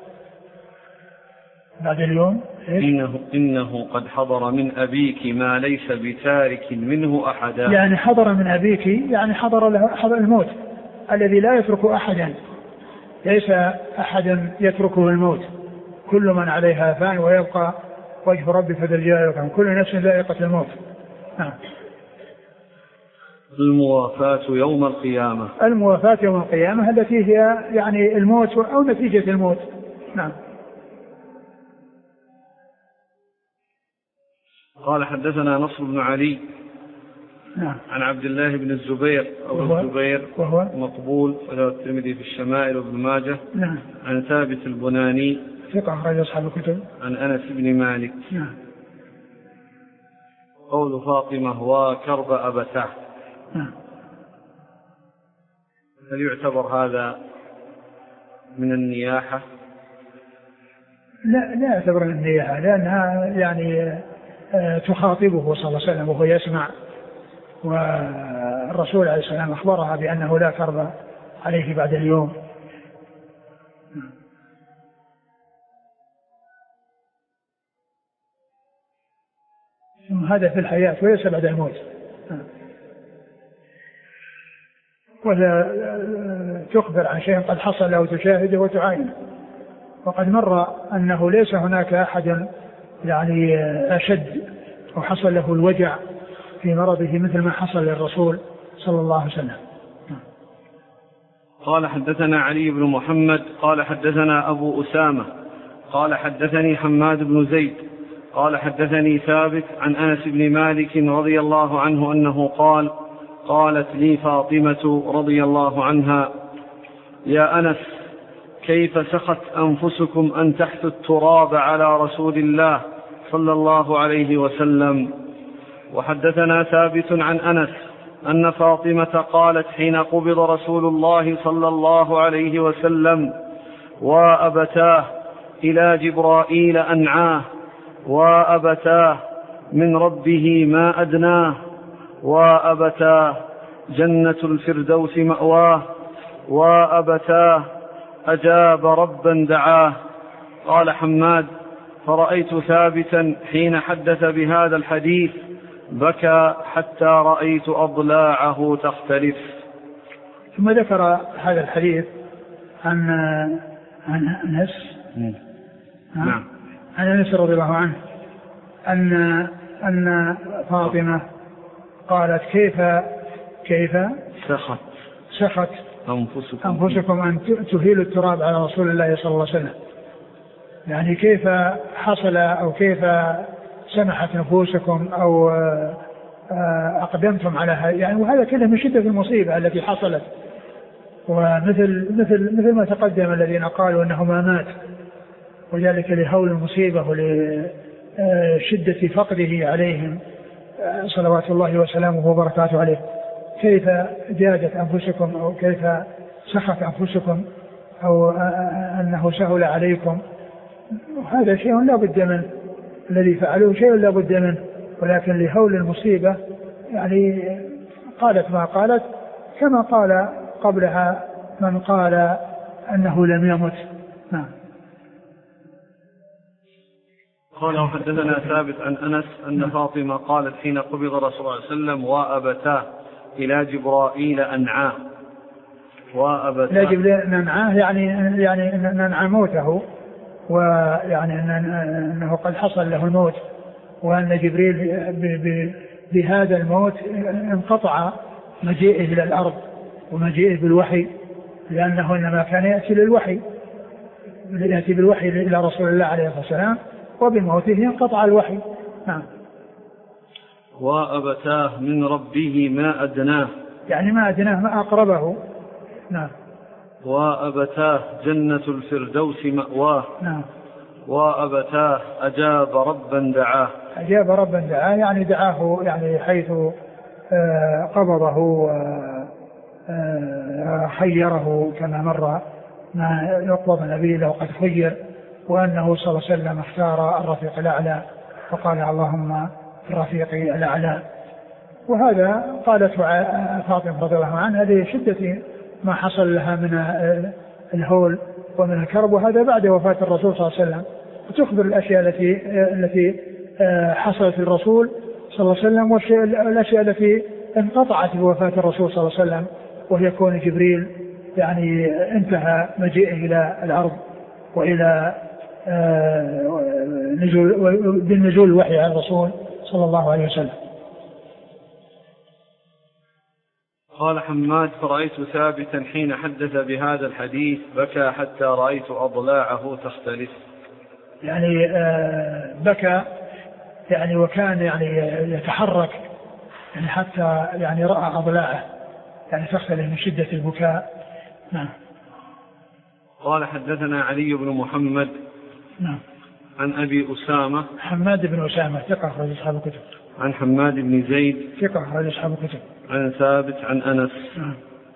B: بعد اليوم
A: إنه, إنه قد حضر من أبيك ما ليس بتارك منه أحدا،
B: يعني حضر من أبيك يعني حضر له حضر الموت الذي لا يترك أحدا، ليس أحدا يتركه الموت، كل من عليها فان ويبقى وجه ربك ذو الجلال والإكرام، كل نفس ذائقة الموت. نعم.
A: الموافاة يوم القيامة.
B: الموافاة يوم القيامة التي هي يعني الموت أو نتيجة الموت. نعم.
A: قال: حدثنا نصر بن علي
B: نعم.
A: عن عبد الله بن الزبير أو
B: وهو
A: الزبير
B: وهو
A: مقبول وله الترمذي في الشمائل وابن ماجه.
B: نعم.
A: عن ثابت البناني
B: ثقة أخرج أصحاب الكتب.
A: عن أنس بن مالك.
B: نعم.
A: قول فاطمة: وكرب أبتاه.
B: نعم.
A: هل يعتبر هذا من النياحة؟
B: لا لا يعتبر من النياحة، لأنها يعني تخاطبه صلى الله عليه وسلم وهو يسمع، والرسول عليه السلام أخبرها بأنه لا كرب عليه بعد اليوم. هذا في الحياة وليس بعد الموت، ولا تخبر عن شيء قد حصل له تشاهده وتعاينه. وقد مر أنه ليس هناك أحد يعني أشد وحصل له الوجع في مرضه مثل ما حصل للرسول صلى الله عليه وسلم.
A: قال: حدثنا علي بن محمد قال: حدثنا أبو أسامة قال: حدثني حماد بن زيد قال: حدثني ثابت عن أنس بن مالك رضي الله عنه أنه قال: قالت لي فاطمة رضي الله عنها: يا أنس، كيف سخت أنفسكم أن تحثوا التراب على رسول الله صلى الله عليه وسلم. وحدثنا ثابت عن أنس أن فاطمة قالت حين قبض رسول الله صلى الله عليه وسلم: وأبتاه إلى جبرائيل أنعاه، وأبتاه من ربه ما أدناه، وأبتاه جنة الفردوس مأواه، وأبتاه أجاب ربا دعاه. قال حماد: فرأيت ثابتا حين حدث بهذا الحديث بكى حتى رأيت أضلاعه تختلف.
B: ثم ذكر هذا الحديث عن عن أنس
A: نعم
B: عن أنس رضي الله عنه أن أن فاطمة قالت: كيف كيف
A: سخت
B: سخت
A: أنفسكم,
B: أنفسكم أن تهيلوا التراب على رسول الله صلى الله عليه وسلم، يعني كيف حصل أو كيف سمحت نفوسكم أو أقدمتم على هذا، يعني وهذا كله من شدة المصيبة التي حصلت. ومثل مثل مثل ما تقدم الذين قالوا أنه ما مات، وذلك لهول المصيبة ولشدة فقده عليهم صلوات الله وسلامه وبركاته عليه. كيف جادت أنفسكم أو كيف سخت أنفسكم أو أنه سهل عليكم، هذا شيء لا بد منه، الذي فعلوه شيء لا بد منه، ولكن لهول المصيبة يعني قالت ما قالت، كما قال قبلها من قال أنه لم يمت. نعم.
A: قال وحدثنا ثابت عن أنس أن فاطمة قالت حين قبض رسول الله صلى الله عليه وسلم وأبتاه إلى جبرائيل أنعاه. وأبتاه
B: إلى جبرائيل أنعاه يعني يعني ننعى موته، ويعني أنه قد حصل له الموت، وأن جبريل بهذا الموت انقطع مجيئه إلى الأرض ومجيئه بالوحي، لأنه إنما كان يأتي للوحي يأتي بالوحي إلى رسول الله عليه الصلاة والسلام، وبموته انقطع الوحي. نعم.
A: وأبتاه من ربه ما أدناه،
B: يعني ما أدناه ما أقربه. نعم.
A: وأبتاه جنة الفردوس مأواه.
B: نعم.
A: وأبتاه أجاب ربا دعاه.
B: أجاب ربا دعاه يعني دعاه يعني حيث قبضه وخيره كما مر ما يقبض النبي له قد خير، وأنه صلى الله عليه وسلم اختار الرفيق الأعلى فقال اللهم الرفيق الأعلى. وهذا قالت فاطمة رضي الله عنها لشدة ما حصل لها من الهول ومن الكرب، وهذا بعد وفاة الرسول صلى الله عليه وسلم، وتخبر الأشياء التي التي حصلت للرسول صلى الله عليه وسلم والأشياء التي انقطعت بوفاة الرسول صلى الله عليه وسلم، وهي كون جبريل يعني انتهى مجيئه إلى الأرض وإلى نزول بالنزول الوحي على الرسول صلى الله عليه وسلم.
A: قال حماد فرأيت ثابتا حين حدث بهذا الحديث بكى حتى رأيت أضلاعه تختلف.
B: يعني بكى يعني وكان يعني يتحرك يعني حتى يعني رأى أضلاعه يعني تختلف من شدة البكاء. نعم.
A: قال حدثنا علي بن محمد.
B: نعم.
A: عن أبي أسامة
B: حماد بن أسامة ثقة أخرج أصحاب الكتب.
A: عن حماد بن زيد
B: ثقة أخرج أصحاب الكتب.
A: عن ثابت عن أنس.
B: نعم.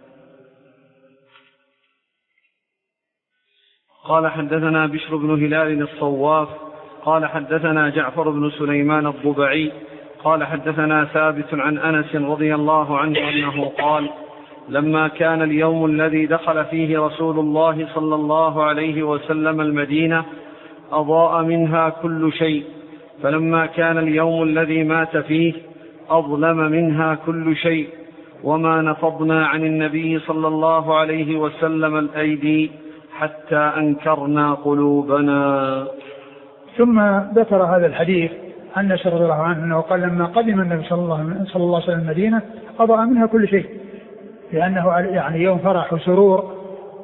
A: قال حدثنا بشر بن هلال الصواف قال حدثنا جعفر بن سليمان الضبعي قال حدثنا ثابت عن أنس رضي الله عنه أنه قال لما كان اليوم الذي دخل فيه رسول الله صلى الله عليه وسلم المدينة أضاء منها كل شيء، فلما كان اليوم الذي مات فيه أظلم منها كل شيء، وما نفضنا عن النبي صلى الله عليه وسلم الأيدي حتى أنكرنا قلوبنا.
B: ثم ذكر هذا الحديث عن أنس رضي الله عنه أنه قال لما قدم النبي صلى الله, صلى الله عليه وسلم المدينة أضاء منها كل شيء، لأنه يعني يوم فرح وسرور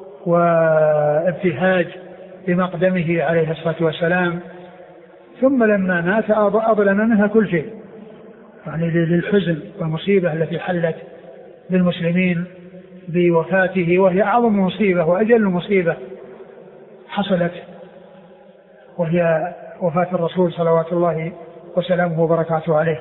B: وابتهاج بمقدمه عليه الصلاة والسلام. ثم لما مات أظلم منها كل شيء، يعني للحزن والمصيبة التي حلت بالمسلمين بوفاته، وهي أعظم مصيبة وأجل مصيبة حصلت، وهي وفاة الرسول صلوات الله وسلامه وبركاته عليه.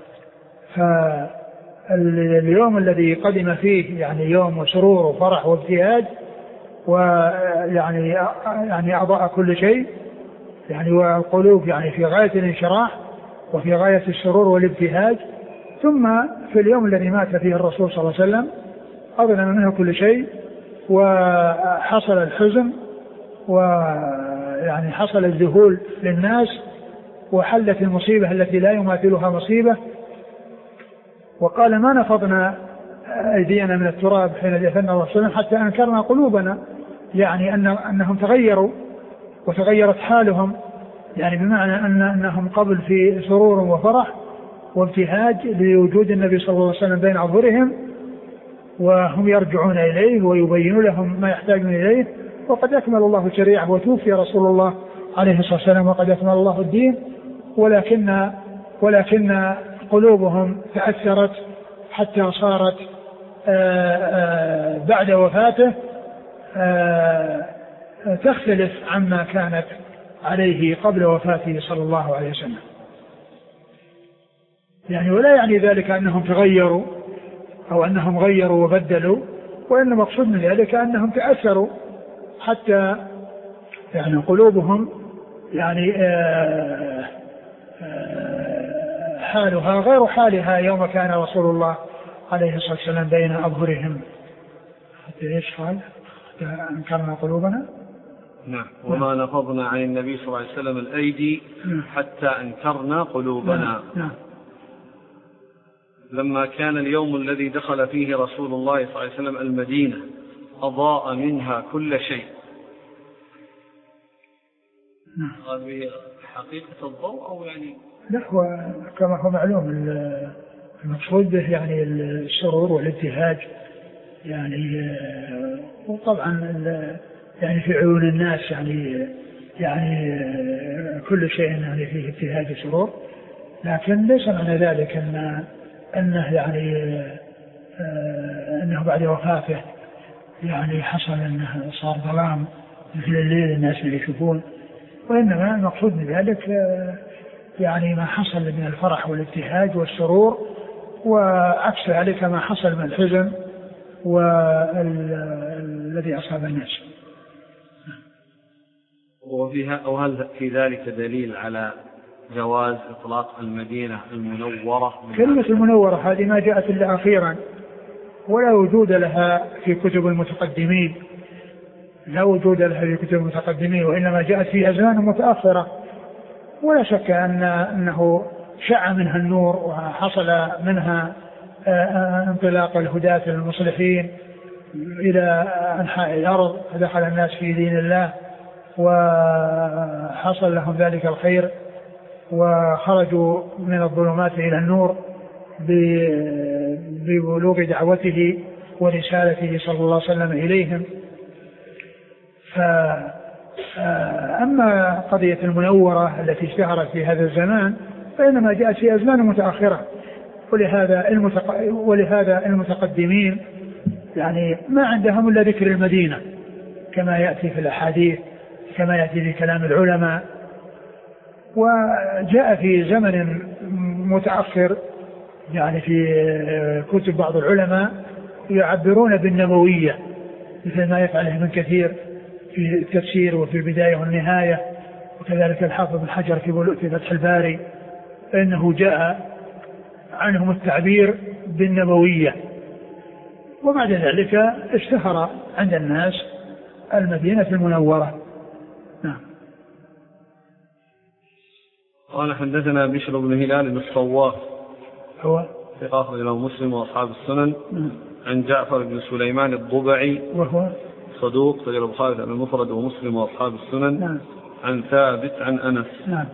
B: فاليوم الذي قدم فيه يعني يوم سرور وفرح وابتهاج، ويعني يعني أضاء كل شيء، يعني والقلوب يعني في غاية الانشراح وفي غاية السرور والابتهاج. ثم في اليوم الذي مات فيه الرسول صلى الله عليه وسلم أظلم منه كل شيء، وحصل الحزن ويعني حصل الذهول للناس، وحلت المصيبة التي لا يماثلها مصيبة. وقال ما نفضنا أيدينا من التراب حين دفن الله صلى الله عليه وسلم حتى أنكرنا قلوبنا، يعني أن أنهم تغيروا وتغيرت حالهم، يعني بمعنى أن أنهم قبل في سرور وفرح وابتهاج لوجود النبي صلى الله عليه وسلم بين أظهرهم، وهم يرجعون إليه ويبينون لهم ما يحتاجون إليه، وقد أكمل الله الشريعة وتوفي رسول الله عليه الصلاة والسلام وقد أكمل الله الدين، ولكن ولكن قلوبهم تأثرت حتى صارت آآ آآ بعد وفاته تختلف عما كانت عليه قبل وفاته صلى الله عليه وسلم. يعني ولا يعني ذلك أنهم تغيروا أو أنهم غيروا وبدلوا، وإنما مقصود من ذلك أنهم تأثروا حتى يعني قلوبهم يعني آآ آآ حالها غير حالها يوم كان رسول الله عليه الصلاة والسلام بين أظهرهم. حتى إيش قال؟ أنكرنا قلوبنا.
A: نعم. وما نفضنا عن النبي صلى الله عليه وسلم الأيدي حتى أنكرنا قلوبنا.
B: نعم.
A: لما كان اليوم الذي دخل فيه رسول الله صلى الله عليه وسلم المدينة أضاء منها كل شيء.
B: نعم.
A: هذه حقيقة الضوء أو يعني؟
B: لا، هو كما هو معلوم المقصود به يعني السرور والابتهاج يعني، وطبعا يعني في عيون الناس يعني يعني كل شيء يعني فيه ابتهاج وسرور، لكن ليس معنى ذلك أن أنه يعني أنه بعد وفاته يعني حصل أنه صار ظلام مثل الليل الناس اللي يشوفون، وإنما المقصود من ذلك يعني ما حصل من الفرح والابتهاج والسرور، وعكس ذلك ما حصل من الحزن والذي أصاب الناس.
A: وفيها وهل في ذلك دليل على جواز إطلاق المدينة المنورة؟
B: كلمة المنورة هذه ما جاءت إلا أخيرا، ولا وجود لها في كتب المتقدمين، لا وجود لها في كتب المتقدمين، وإنما جاءت في أزمان متأخرة، ولا شك أن أنه شع منها النور وحصل منها انطلاق الهداة المصلحين إلى أنحاء الأرض، فدخل الناس في دين الله وحصل لهم ذلك الخير، وخرجوا من الظلمات إلى النور ببلوغ دعوته ورسالته صلى الله عليه وسلم إليهم. فأما قضية المنورة التي اشتهرت في هذا الزمان فإنما جاءت في أزمان متأخرة، ولهذا المتق... ولهذا المتقدمين يعني ما عندهم إلا ذكر المدينة كما يأتي في الأحاديث، كما يأتي في كلام العلماء. وجاء في زمن متأخر يعني في كتب بعض العلماء يعبرون بالنبوية مثل ما يفعله ابن كثير في التفسير وفي البداية والنهاية، وكذلك الحافظ بن حجر في فتح الباري، فإنه جاء عنهم التعبير بالنبوية. وبعد ذلك اشتهر عند الناس المدينة المنورة. نعم.
A: قال حدثنا بشر بن هلال بن الصواف
B: هو
A: ثقة الإمام مسلم وأصحاب السنن.
B: نعم.
A: عن جعفر بن سليمان الضبعي وهو
B: صدوق
A: في البخاري المفرد ومسلم وأصحاب السنن.
B: نعم.
A: عن ثابت عن أنس.
B: نعم.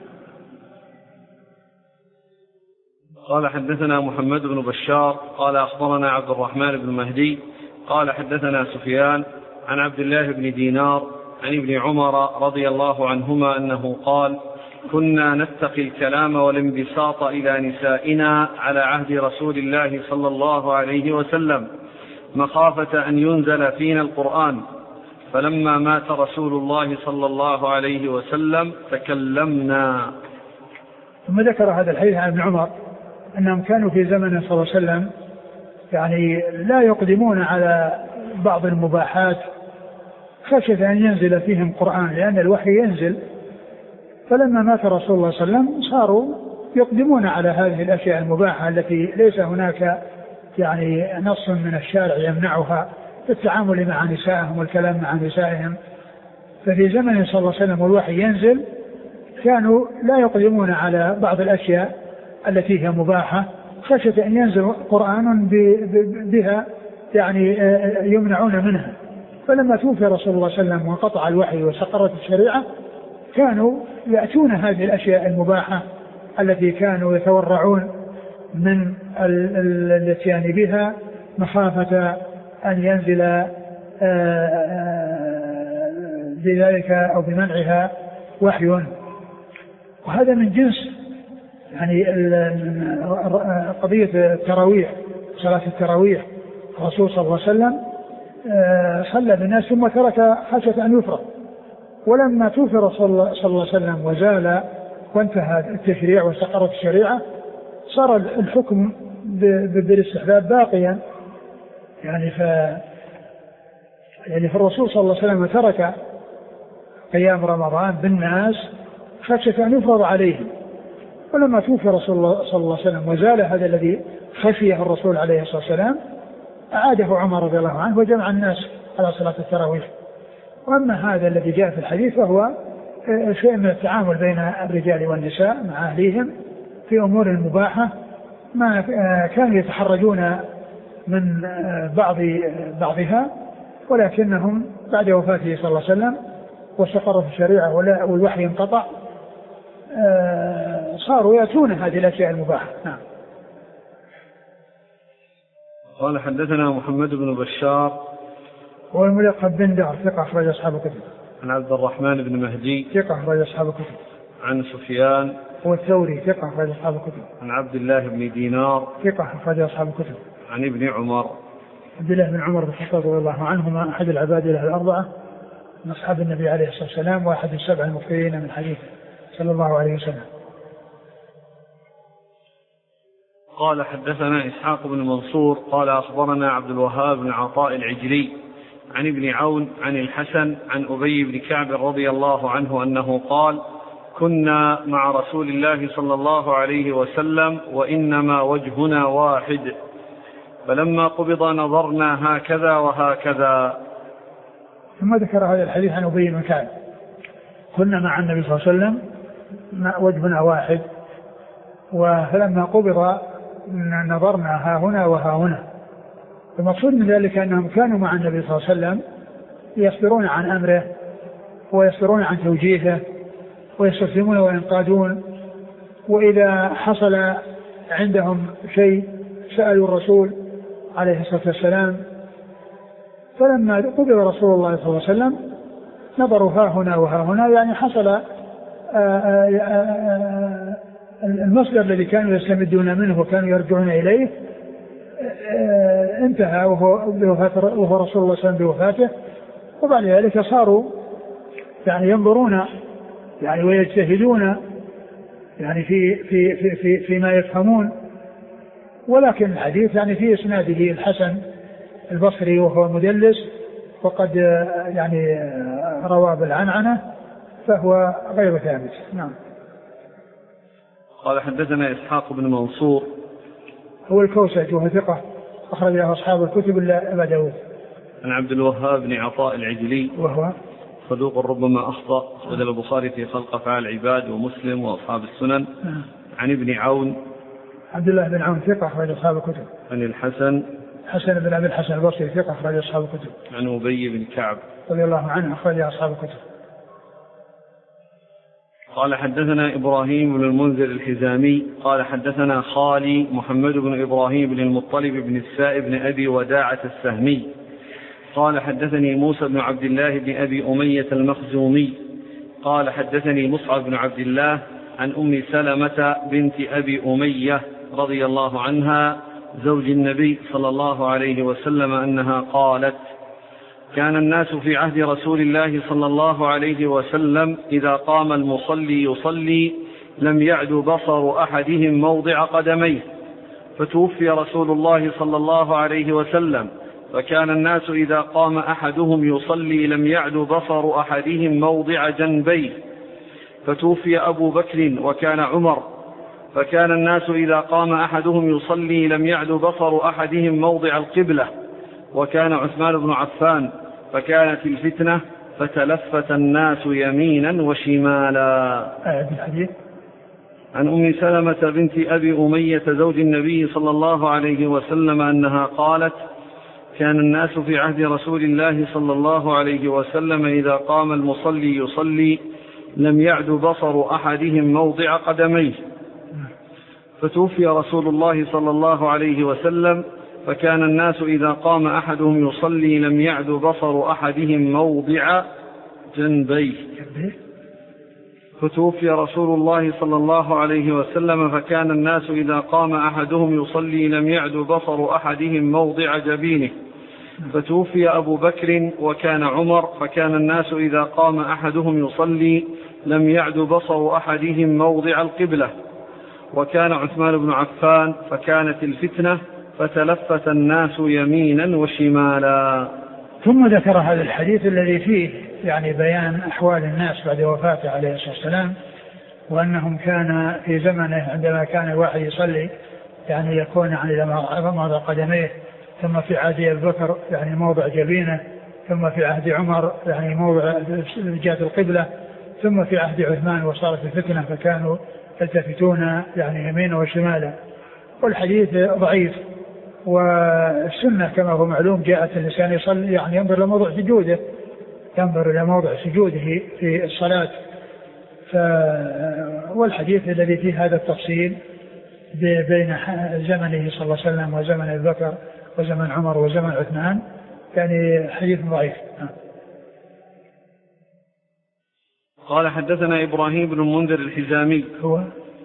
A: قال حدثنا محمد بن بشار قال أخبرنا عبد الرحمن بن مهدي قال حدثنا سفيان عن عبد الله بن دينار عن ابن عمر رضي الله عنهما أنه قال كنا نتقي الكلام والانبساط إلى نسائنا على عهد رسول الله صلى الله عليه وسلم مخافة أن ينزل فينا القرآن، فلما مات رسول الله صلى الله عليه وسلم تكلمنا.
B: ثم ذكر هذا الحديث عن ابن عمر أنهم كانوا في زمن صلى الله عليه وسلم يعني لا يقدمون على بعض المباحات خشية أن ينزل فيهم قرآن، لأن الوحي ينزل. فلما مات رسول الله صلى الله عليه وسلم صاروا يقدمون على هذه الأشياء المباحة التي ليس هناك يعني نص من الشارع يمنعها في التعامل مع نسائهم والكلام مع نسائهم. ففي زمن صلى الله عليه وسلم والوحي ينزل كانوا لا يقدمون على بعض الأشياء التي هي مباحة خشية أن ينزل قرآن بها يعني يمنعون منها. فلما توفي رسول الله صلى الله عليه وسلم وانقطع الوحي وسقرت الشريعة كانوا يأتون هذه الأشياء المباحة التي كانوا يتورعون من الاتيان بها مخافة أن ينزل بذلك أو بمنعها وحي. وهذا من جنس يعني قضية التراويح، صلاة التراويح. الرسول صلى الله عليه وسلم صلى بالناس ثم ترك خشية أن يفرض، ولما توفي رسول الله صلى الله عليه وسلم وزال وانتهى التشريع واستقرت الشريعة صار الحكم بالاستحباب باقيا. يعني ف يعني فالرسول صلى الله عليه وسلم ترك قيام رمضان بالناس خشية أن يفرض عليهم، ولما توفي رسول الله صلى الله عليه وسلم وزال هذا الذي خشيه الرسول عليه الصلاة والسلام أعاده عمر رضي الله عنه وجمع الناس على صلاة التراويح. وأما هذا الذي جاء في الحديث فهو شيء من التعامل بين الرجال والنساء مع أهليهم في أمور مباحة ما كانوا يتحرجون من بعض بعضها، ولكنهم بعد وفاته صلى الله عليه وسلم واستقروا في الشريعة والوحي انقطع صاروا يأتون هذه الأشياء المباحة. نعم.
A: قال حدثنا محمد بن بشار
B: هو الملقب بن دار ثقة أخرج أصحاب الكتب.
A: عن عبد الرحمن بن مهدي
B: ثقة أخرج أصحاب الكتب.
A: عن سفيان
B: هو الثوري ثقة أخرج أصحاب الكتب.
A: عن عبد الله بن دينار
B: ثقة أخرج أصحاب الكتب.
A: عن ابن عمر
B: عبد الله بن عمر بن الخطاب رضي الله عنهما أحد العباد له الأربعة من أصحاب النبي عليه الصلاة والسلام وأحد السبع المكثرين من حديث صلى الله عليه وسلم.
A: قال حدثنا إسحاق بن منصور قال أخبرنا عبد الوهاب بن عطاء العجلي عن ابن عون عن الحسن عن أبي بن كعب رضي الله عنه أنه قال كنا مع رسول الله صلى الله عليه وسلم وإنما وجهنا واحد فلما قبض نظرنا هكذا وهكذا.
B: ثم ذكر هذا الحديث عن أبي بن كعب كنا مع النبي صلى الله عليه وسلم وجهنا واحد فلما قبض نظرنا ها هنا وها هنا. المقصود من ذلك أنهم كانوا مع النبي صلى الله عليه وسلم يصبرون عن أمره ويصبرون عن توجيهه ويستسلمون وينقادون، وإذا حصل عندهم شيء سألوا الرسول عليه الصلاة والسلام. فلما قبل رسول الله صلى الله عليه وسلم نظروا ها هنا وها هنا، يعني حصل المصدر الذي كانوا يستمدون منه وكانوا يرجعون إليه انتهى وهو, وهو رسول الله صلى الله عليه وسلم بوفاته، وبعد ذلك صاروا يعني ينظرون يعني ويجتهدون يعني في في في في فيما يفهمون. ولكن الحديث يعني في إسناده الحسن البصري وهو مدلس وقد يعني روى بالعنعنة فهو غير ثابت. نعم.
A: قال حدثنا إسحاق بن منصور
B: هو الكوسج وهو ثقة أخرج له أصحاب الكتب إلا أبا داود.
A: عن عبد الوهاب بن عطاء العجلي وهو
B: صدوق
A: ربما أخطأ أخرج البخاري في خلق أفعال العباد ومسلم وأصحاب السنن.
B: نعم.
A: عن ابن عون
B: عبد الله بن عون ثقة أخرج أصحاب الكتب.
A: عن الحسن
B: حسن بن أبي الحسن البصري ثقة أخرج أصحاب الكتب.
A: عن أبي بن كعب
B: رضي الله عنه أخرج أصحاب الكتب.
A: قال حدثنا إبراهيم بن المنذر الحزامي قال حدثنا خالي محمد بن إبراهيم بن المطلب بن السائب بن أبي وداعة السهمي قال حدثني موسى بن عبد الله بن أبي أمية المخزومي قال حدثني مصعب بن عبد الله عن أم سلمة بنت أبي أمية رضي الله عنها زوج النبي صلى الله عليه وسلم أنها قالت كان الناس في عهد رسول الله صلى الله عليه وسلم إذا قام المصلي يصلي لم يعد بصر أحدهم موضع قدميه، فتوفي رسول الله صلى الله عليه وسلم فكان الناس إذا قام أحدهم يصلي لم يعد بصر أحدهم موضع جنبيه، فتوفي أبو بكر وكان عمر فكان الناس إذا قام أحدهم يصلي لم يعد بصر أحدهم موضع القبلة، وكان عثمان بن عفان فكانت الفتنة فتلفت الناس يمينا وشمالا. عن أم سلمة بنت أبي أمية زوج النبي صلى الله عليه وسلم أنها قالت كان الناس في عهد رسول الله صلى الله عليه وسلم إذا قام المصلي يصلي لم يعد بصر أحدهم موضع قدميه، فتوفي رسول الله صلى الله عليه وسلم فكان الناس إذا قام أحدهم يصلي لم يعد بصر أحدهم موضع جنبيه، فتوفي رسول الله صلى الله عليه وسلم فكان الناس إذا قام أحدهم يصلي لم يعد بصر أحدهم موضع جبينه، فتوفي أبو بكر وكان عمر فكان الناس إذا قام أحدهم يصلي لم يعد بصر أحدهم موضع القبلة، وكان عثمان بن عفان فكانت الفتنة فتلفت الناس يمينا وشمالا.
B: ثم ذكر هذا الحديث الذي فيه يعني بيان أحوال الناس بعد وفاته عليه الصلاة والسلام، وأنهم كان في زمنه عندما كان الواحد يصلي يعني يكون يعني إلى موضع قدميه ثم في عهد أبي بكر يعني موضع جبينه، ثم في عهد عمر يعني موضع جهة القبلة، ثم في عهد عثمان وصارت الفتنة فكانوا يلتفتون يعني يمينا وشمالا. والحديث ضعيف. والسنة كما هو معلوم جاءت الإنسان يصلي يعني ينظر إلى موضع سجوده، ينظر إلى موضع سجوده في الصلاة. ف والحديث الذي فيه هذا التفصيل بين زمنه صلى الله عليه وسلم وزمن أبي بكر وزمن عمر وزمن عثمان يعني حديث ضعيف.
A: قال حدثنا إبراهيم بن المنذر الحزامي
B: هو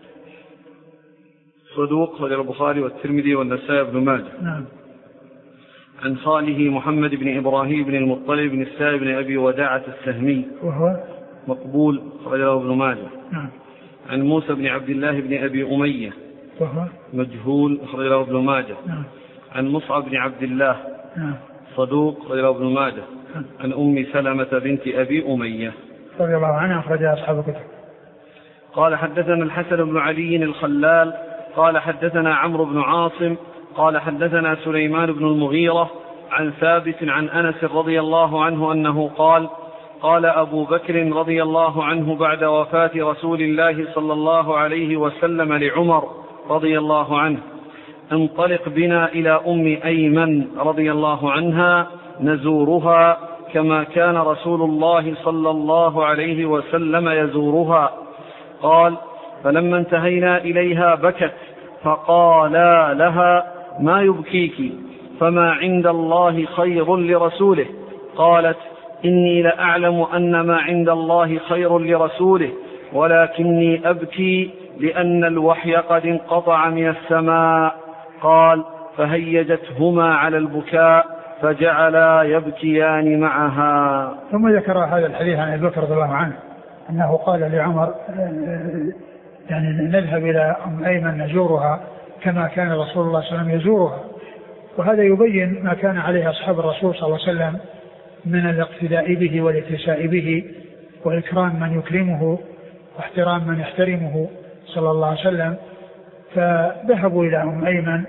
A: صدوق خرج البخاري والترمذي والنسائي بن ماجه.
B: نعم.
A: عن خاله محمد بن إبراهيم بن المطلب بن السائب بن أبي وداعة السهمي
B: وهو
A: مقبول خرج له ابن ماجه.
B: نعم.
A: عن موسى بن عبد الله بن أبي أمية
B: وهو
A: مجهول خرج له ابن ماجه.
B: نعم.
A: عن مصعب بن عبد الله
B: نعم.
A: صدوق خرج له ابن ماجه.
B: نعم.
A: عن أم سلمة بنت أبي أمية
B: رضي الله عنها أخرجها أصحاب الكتب.
A: قال حدثنا الحسن بن علي الخلال قال حدثنا عمرو بن عاصم قال حدثنا سليمان بن المغيرة عن ثابت عن أنس رضي الله عنه أنه قال قال أبو بكر رضي الله عنه بعد وفاة رسول الله صلى الله عليه وسلم لعمر رضي الله عنه انطلق بنا إلى أم أيمن رضي الله عنها نزورها كما كان رسول الله صلى الله عليه وسلم يزورها. قال فلما انتهينا إليها بكت فقالا لها ما يبكيك فما عند الله خير لرسوله. قالت إني لأعلم أن ما عند الله خير لرسوله ولكني أبكي لأن الوحي قد انقطع من السماء. قال فهيجتهما على البكاء فجعلا يبكيان معها.
B: ثم ذكر هذا الحديث عن أبي بكر رضي الله عنه أنه قال لعمر يعني نذهب إلى أم أيمن نزورها كما كان رسول الله صلى الله عليه وسلم يزورها. وهذا يبين ما كان عليه أصحاب الرسول صلى الله عليه وسلم من الاقتداء به والاتساء به وإكرام من يكرمه واحترام من يحترمه صلى الله عليه وسلم. فذهبوا إلى أم أيمن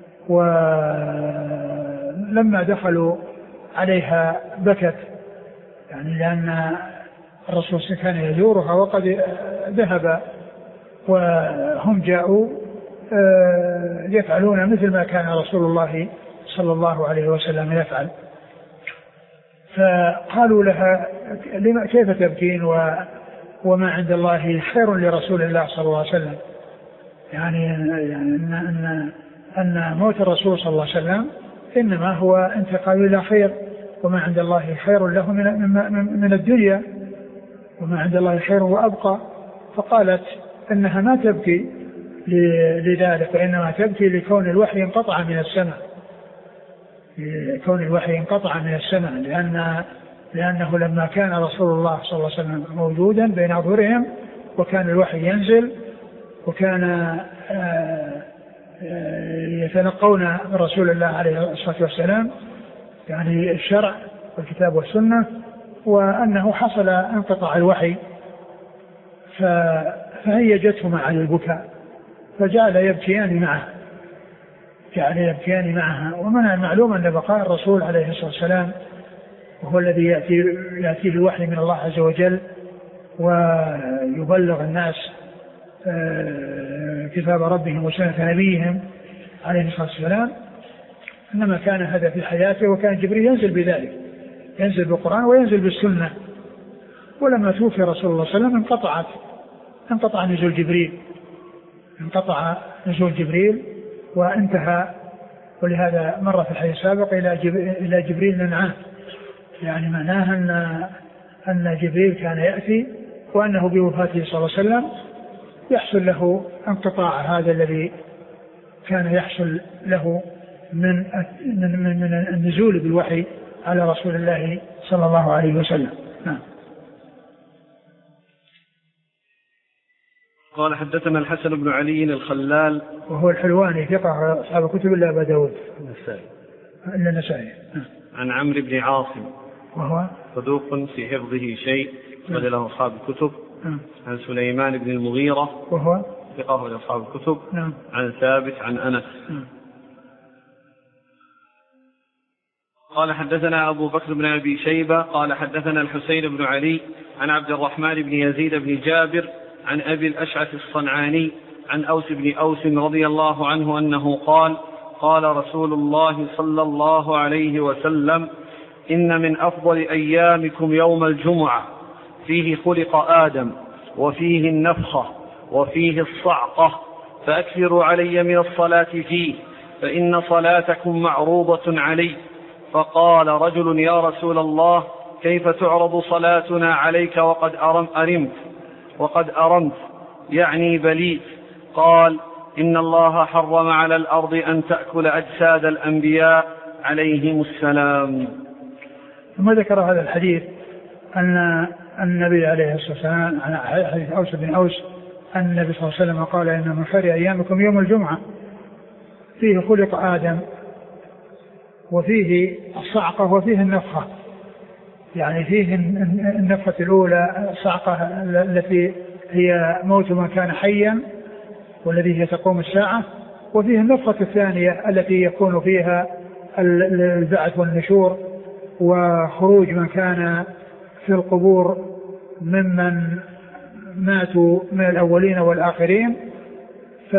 B: ولما دخلوا عليها بكت يعني لأن الرسول كان يزورها وقد ذهب وهم جاءوا يفعلون مثل ما كان رسول الله صلى الله عليه وسلم يفعل. فقالوا لها كيف تبكين وما عند الله خير لرسول الله صلى الله عليه وسلم. يعني, يعني أن, أن, أن موت الرسول صلى الله عليه وسلم إنما هو انتقال إلى خير وما عند الله خير له من, من, من الدنيا وما عند الله خير وأبقى. فقالت إنها ما تبكي لذلك وإنما تبكي لكون الوحي انقطع من السماء، لكون الوحي انقطع من السماء لأن لأنه لما كان رسول الله صلى الله عليه وسلم موجودا بين أظهرهم وكان الوحي ينزل وكان يتلقون رسول الله عليه الصلاة والسلام يعني الشرع والكتاب والسنة وأنه حصل انقطاع الوحي فهيجتهما على البكاء فجعل يبكيان معه جعل يبكيان معها. ومن المعلوم أن بقاء الرسول عليه الصلاة والسلام وهو الذي يأتي يأتيه الوحي من الله عز وجل ويبلغ الناس كتاب ربهم وسنة نبيهم عليه الصلاة والسلام إنما كان هذا في حياته وكان جبريل ينزل بذلك ينزل بالقرآن وينزل بالسنة. ولما توفي رسول الله صلى الله عليه وسلم انقطعت انقطع نزول جبريل انقطع نزول جبريل وانتهى. ولهذا مر في الحديث السابق إلى إلى جبريل ننعاه يعني معناه أن أن جبريل كان يأتي وأنه بوفاته صلى الله عليه وسلم يحصل له انقطاع هذا الذي كان يحصل له من من من النزول بالوحي على رسول الله صلى الله عليه وسلم. نعم.
A: قال حدثنا الحسن بن علي الخلال
B: وهو الحلواني ثقة أصحاب الكتب إلا أبا داود
A: النسائي
B: إلا النسائي.
A: عن عمرو بن عاصم
B: وهو
A: صدوق في حفظه شيء أخرج له أصحاب الكتب. عن سليمان بن المغيرة
B: وهو
A: ثقة أخرج أصحاب الكتب.
B: نعم.
A: عن ثابت عن أنس.
B: نعم.
A: قال حدثنا أبو بكر بن أبي شيبة قال حدثنا الحسين بن علي عن عبد الرحمن بن يزيد بن جابر عن أبي الأشعث الصنعاني عن أوس بن أوس رضي الله عنه أنه قال قال رسول الله صلى الله عليه وسلم إن من أفضل أيامكم يوم الجمعة فيه خلق آدم وفيه النفخة وفيه الصعقة فأكثروا علي من الصلاة فيه فإن صلاتكم معروضة علي. فقال رجل يا رسول الله كيف تعرض صلاتنا عليك وقد أرمت وقد أرمت يعني بليت؟ قال إن الله حرم على الأرض أن تأكل أجساد الأنبياء عليهم السلام.
B: ثم ذكر هذا الحديث أن النبي عليه الصلاة والسلام عن حديث أوس بن أوس أن النبي صلى الله عليه وسلم قال إن من خير أيامكم يوم الجمعة فيه خلق آدم وفيه الصعقة وفيه النفخة، يعني فيه النفخة الأولى الصعقة التي هي موت من كان حيا والذي هي تقوم الساعة، وفيه النفخة الثانية التي يكون فيها البعث والنشور وخروج من كان في القبور ممن ماتوا من الأولين والآخرين. ف...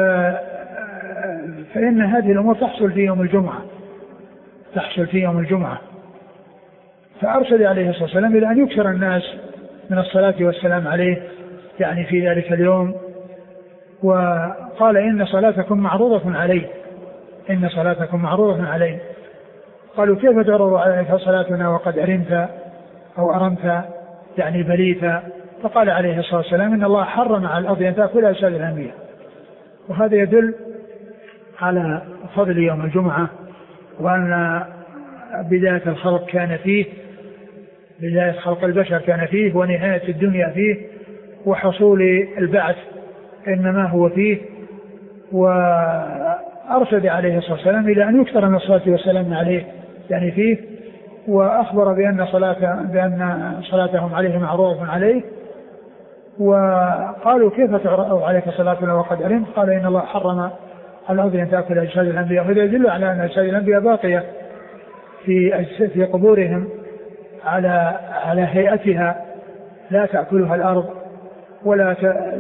B: فإن هذه الأمور تحصل في يوم الجمعة تحصل في يوم الجمعة فأرشد عليه الصلاة والسلام إلى أن يكثر الناس من الصلاة والسلام عليه يعني في ذلك اليوم، وقال إن صلاتكم معروضة عليه إن صلاتكم معروضة عليه. قالوا كيف تعرض عليك صلاتنا وقد أرمت أو أرمت يعني بليت؟ فقال عليه الصلاة والسلام إن الله حرم على الأرض أن تأكل أجساد الأنبياء. وهذا يدل على فضل يوم الجمعة وأن بداية الخلق كان فيه بداية خلق البشر كان فيه ونهاية الدنيا فيه وحصول البعث إنما هو فيه. وأرشد عليه الصلاة والسلام إلى أن يكثر من الصلاة والسلام عليه يعني فيه، وأخبر بأن صلاة بأن صلاتهم عليه معروضة عليه. وقالوا كيف تعرض عليك صلاتنا وقد أرمت؟ قال إن الله حرم على الأرض أن تأكل أجساد الأنبياء. وهذا يدل على أن أجساد الأنبياء باقية في في قبورهم على على هيئتها لا تأكلها الأرض ولا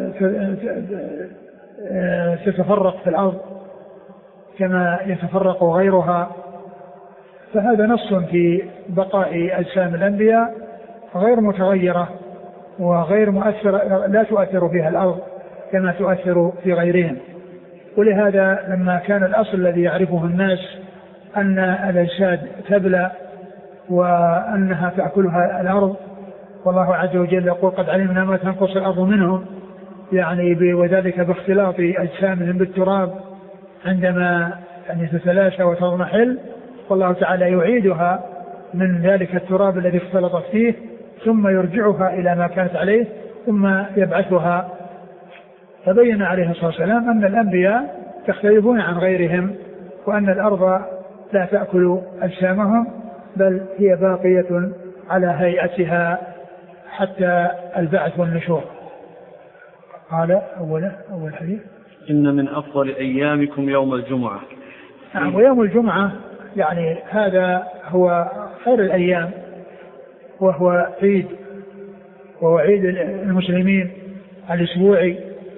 B: تتفرق في الأرض كما يتفرق غيرها. فهذا نص في بقاء أجسام الأنبياء غير متغيرة وغير مؤثرة لا تؤثر فيها الأرض كما تؤثر في غيرهم. ولهذا لما كان الأصل الذي يعرفه الناس أن الأجساد تبلى وأنها تأكلها الأرض، والله عز وجل يقول قد علمنا ما تنقص الأرض منهم يعني وذلك باختلاط أجسامهم بالتراب عندما يعني تتلاشى وتضمحل، والله تعالى يعيدها من ذلك التراب الذي اختلطت فيه ثم يرجعها إلى ما كانت عليه ثم يبعثها. فبين عليه الصلاة والسلام أن الأنبياء يختلفون عن غيرهم وأن الأرض لا تأكل أجسامهم بل هي باقية على هيئتها حتى البعث والنشور. قال أولا أول حديث
A: إن من أفضل أيامكم يوم الجمعة.
B: نعم، ويوم الجمعة يعني هذا هو خير الأيام وهو عيد وهو عيد المسلمين الأسبوعي،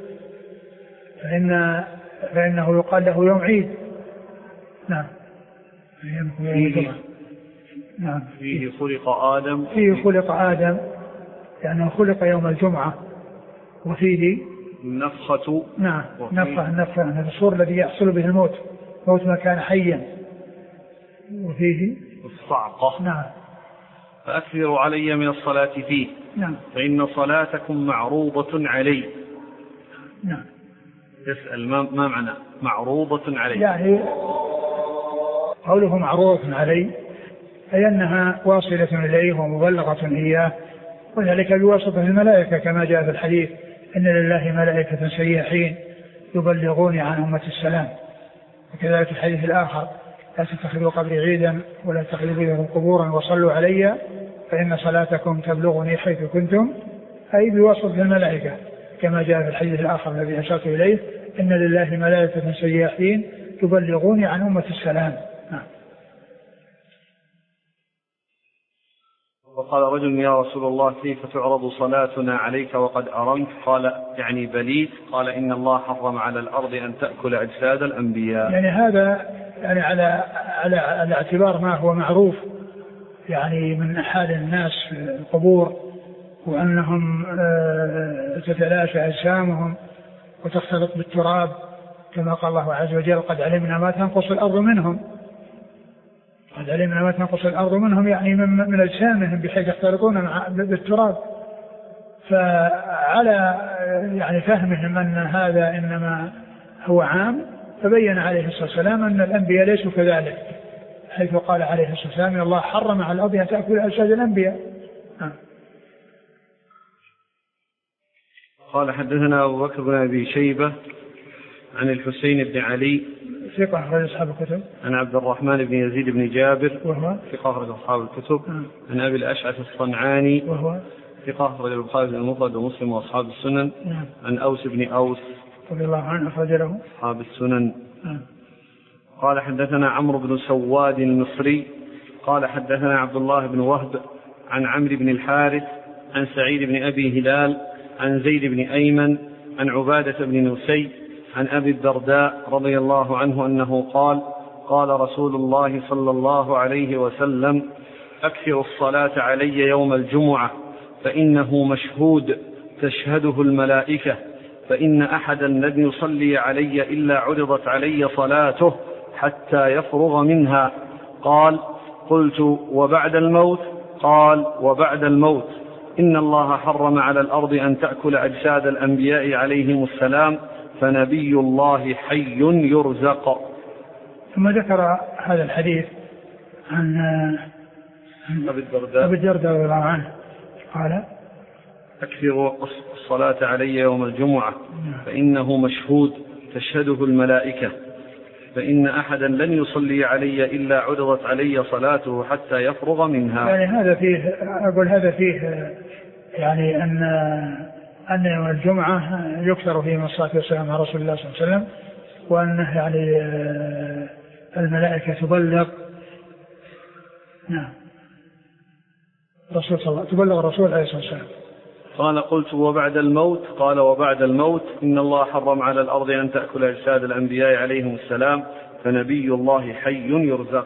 B: فإن فإنه يقال له يوم عيد. نعم
A: فيه, نعم. فيه خلق آدم
B: فيه خلق آدم يعني خلق يوم الجمعة وفيه
A: النفخة.
B: نعم نفخة النفخة هذا الصور الذي يحصل به الموت موت ما كان حيا. وفيه
A: الصعقة.
B: نعم
A: فأكثروا علي من الصلاة فيه.
B: نعم
A: فإن صلاتكم معروضة علي.
B: نعم
A: يسأل ما, ما معنى معروضة علي؟
B: يعني قوله معروضة علي أي أنها واصلة إليه ومبلغة إياه، وذلك بواسطة الملائكة كما جاء في الحديث إن لله ملائكة سياحين يبلغون عن أمة السلام. وكذلك الحديث الآخر لا تتخذوا قبري عيدا ولا تتخذوا بيوتكم قبورا وصلوا علي فإن صلاتكم تبلغني حيث كنتم، أي بواسطة الملائكة كما جاء في الحديث الآخر الذي أشرت إليه إن لله ملائكة سياحين يبلغون عن أمة السلام.
A: قال رجل يا رسول الله كيف تعرض صلاتنا عليك وقد أرمت؟ قال يعني بليت. قال إن الله حرم على الأرض أن تأكل أجساد الأنبياء.
B: يعني هذا يعني على على على اعتبار ما هو معروف يعني من حال الناس في القبور، وأنهم تتلاشى أجسامهم وتختلط بالتراب كما قال الله عز وجل قد علمنا ما تنقص الأرض منهم قد علمنا ما تنقص الأرض منهم يعني من, من أجسامهم بحيث يختلطون بالتراب. فعلى يعني فهمهم أن هذا إنما هو عام، فبين عليه الصلاة والسلام أن الأنبياء ليسوا كذلك، حيث قال عليه الصلاة والسلام إن الله حرم على الأرض أن تأكل أجساد الأنبياء.
A: قال حدثنا أبو بكر بن أبي شيبة عن الحسين بن علي
B: ثقة أخرج أصحاب الكتب.
A: عن عبد الرحمن بن يزيد بن جابر
B: وهو
A: ثقة أخرج أصحاب الكتب. عن أبي الأشعث الصنعاني
B: وهو
A: ثقة أخرج البخاري المفرد ومسلم وأصحاب السنن. عن أوس بن أوس
B: رضي الله عنه أخرج له
A: أصحاب السنن. قال حدثنا عمرو بن سواد المصري قال حدثنا عبد الله بن وهب عن عمرو بن الحارث عن سعيد بن أبي هلال عن زيد بن أيمن عن عبادة بن نسي عن أبي الدرداء رضي الله عنه أنه قال قال رسول الله صلى الله عليه وسلم أكثر الصلاة علي يوم الجمعة فإنه مشهود تشهده الملائكة، فإن أحدا لن يصلي علي إلا عرضت علي صلاته حتى يفرغ منها. قال قلت وبعد الموت؟ قال وبعد الموت إن الله حرم على الأرض أن تأكل أجساد الأنبياء عليهم السلام فنبي الله حي يرزق.
B: ثم ذكر هذا الحديث عن
A: أبي الدرداء
B: أبي الدرداء رضي الله عنه قال
A: أكثر الصلاة علي يوم الجمعة فإنه مشهود تشهده الملائكة، فإن أحدا لن يصلي علي إلا عرضت علي صلاته حتى يفرغ منها.
B: يعني هذا فيه أقول هذا فيه يعني أن أن يوم الجمعة يكثر فيه من الصلاة والسلام على رسول الله صلى الله عليه وسلم، وأنه يعني الملائكة تبلغ نعم رسول الله تبلغ الرسول عليه الصلاة والسلام.
A: قال قلت وبعد الموت؟ قال وبعد الموت إن الله حرم على الأرض أن تأكل أجساد الأنبياء عليهم السلام فنبي الله حي يرزق.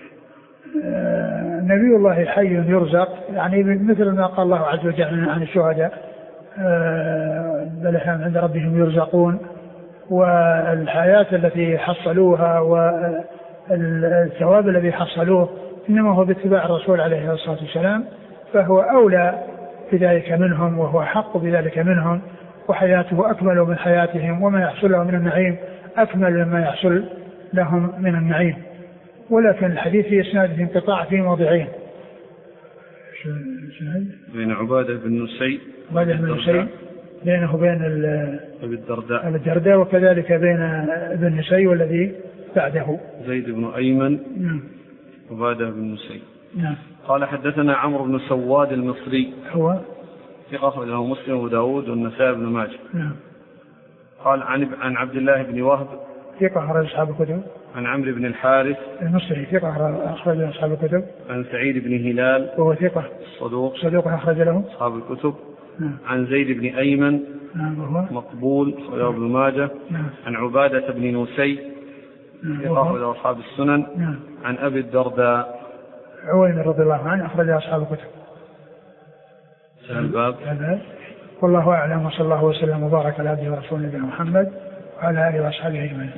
B: آه نبي الله حي يرزق يعني مثل ما قال الله عز وجل عن الشهداء آه بل هم عند ربهم يرزقون، والحياة التي حصلوها والثواب الذي حصلوه إنما هو باتباع الرسول عليه الصلاة والسلام، فهو أولى بذلك منهم وهو حق بذلك منهم، وحياته أكمل من حياتهم، وما يحصل لهم من النعيم أكمل مما يحصل لهم من النعيم. ولكن الحديث في إسناده انقطاع في موضعين
A: بين عبادة بن نسي
B: عبادة بن نسي بينه وبين
A: أبي الدرداء
B: الدرداء وكذلك بين ابن نسي والذي بعده
A: زيد بن أيمن
B: نعم
A: عبادة بن نسي
B: نعم.
A: قال حدثنا عمرو بن سواد المصري
B: هو
A: ثقة أخرج له مسلم وداود والنسائي بن ماجه.
B: نعم.
A: قال عن عن عبد الله بن وهب
B: ثقة أخرج أصحاب الكتب.
A: عن عمرو بن الحارث
B: المصري ثقة أخرج أصحاب الكتب.
A: عن سعيد بن هلال
B: وهو ثقة
A: صدوق
B: صدوق أخرج له
A: أصحاب الكتب.
B: نعم.
A: عن زيد بن أيمن
B: نعم وهو
A: مقبول أخرجه ابن ماجه.
B: نعم.
A: عن عبادة بن نسي ثقة أخرج أصحاب السنن.
B: نعم.
A: عن أبي الدرداء
B: عويمر رضي الله عنه أخرج أصحاب الكتب.
A: الباب.
B: والله أعلم، وصلى الله وسلم وبارك على عبده ورسوله نبينا محمد وعلى آله وأصحابه أجمعين.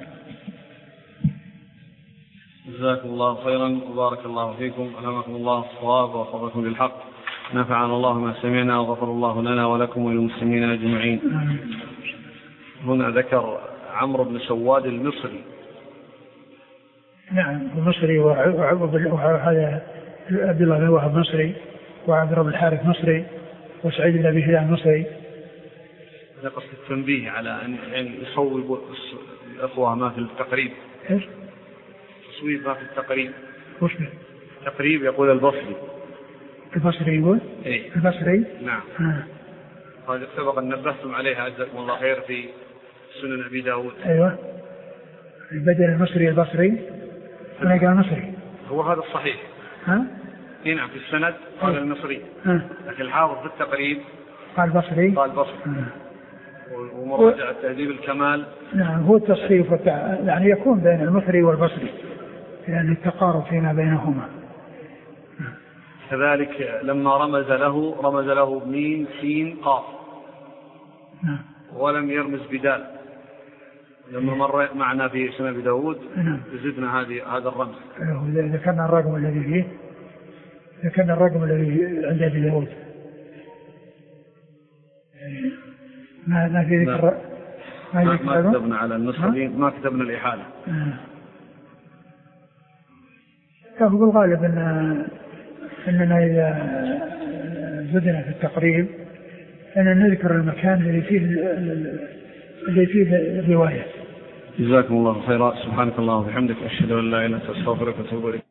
A: جزاكم الله خيرا وبارك الله فيكم، ألهمكم الله الصواب ووفقكم للحق، نفعنا الله ما سمعنا وغفر الله لنا ولكم وللمسلمين أجمعين. هنا ذكر عمرو بن سواد المصري.
B: نعم المصري وهذا عبد الله بن وهب مصري وعبد رب الحارث مصري وسعيد بن أبي هلال مصري.
A: هذا قصد التنبيه على أن يعني يصوب الأخوة ما في التقريب.
B: إيش؟
A: تصويب ما في التقريب.
B: وش به؟
A: التقريب يقول البصري.
B: البصري يقول؟
A: إيه؟
B: البصري؟
A: نعم.
B: آه.
A: هذا سبق أن نبهتم عليها جزاكم الله خير في سنن أبي داود.
B: أيوة. البدل المصري البصري. أنا قال مصري.
A: هو هذا الصحيح.
B: ها؟
A: هنا في السند قال المصري، لكن الحافظ في التقريب
B: قال بصري.
A: قال بصري. ومراجعة تهذيب الكمال.
B: نعم هو التصحيف والتع... يعني يكون بين المصري والبصري لأن التقارب فيما بينهما.
A: كذلك لما رمز له رمز له ميم سين قاف ولم يرمز بدال. لما مر معنا في سنة أبي داود زدنا هذه هذا الرمز.
B: ذكرنا الرقم الذي فيه ذكرنا الرقم الذي عند أبي داود. ما ما في ذكر
A: ما, ما كتبنا على النسخة دي ما كتبنا الإحالة.
B: كان بالغالب أن أننا إذا زدنا في التقريب أن نذكر المكان الذي فيه الذي فيه الرواية.
A: جزاكم الله خيرا. سبحانك اللهم وبحمدك أشهد أن لا إله إلا أنت أستغفرك وأتوب إليك.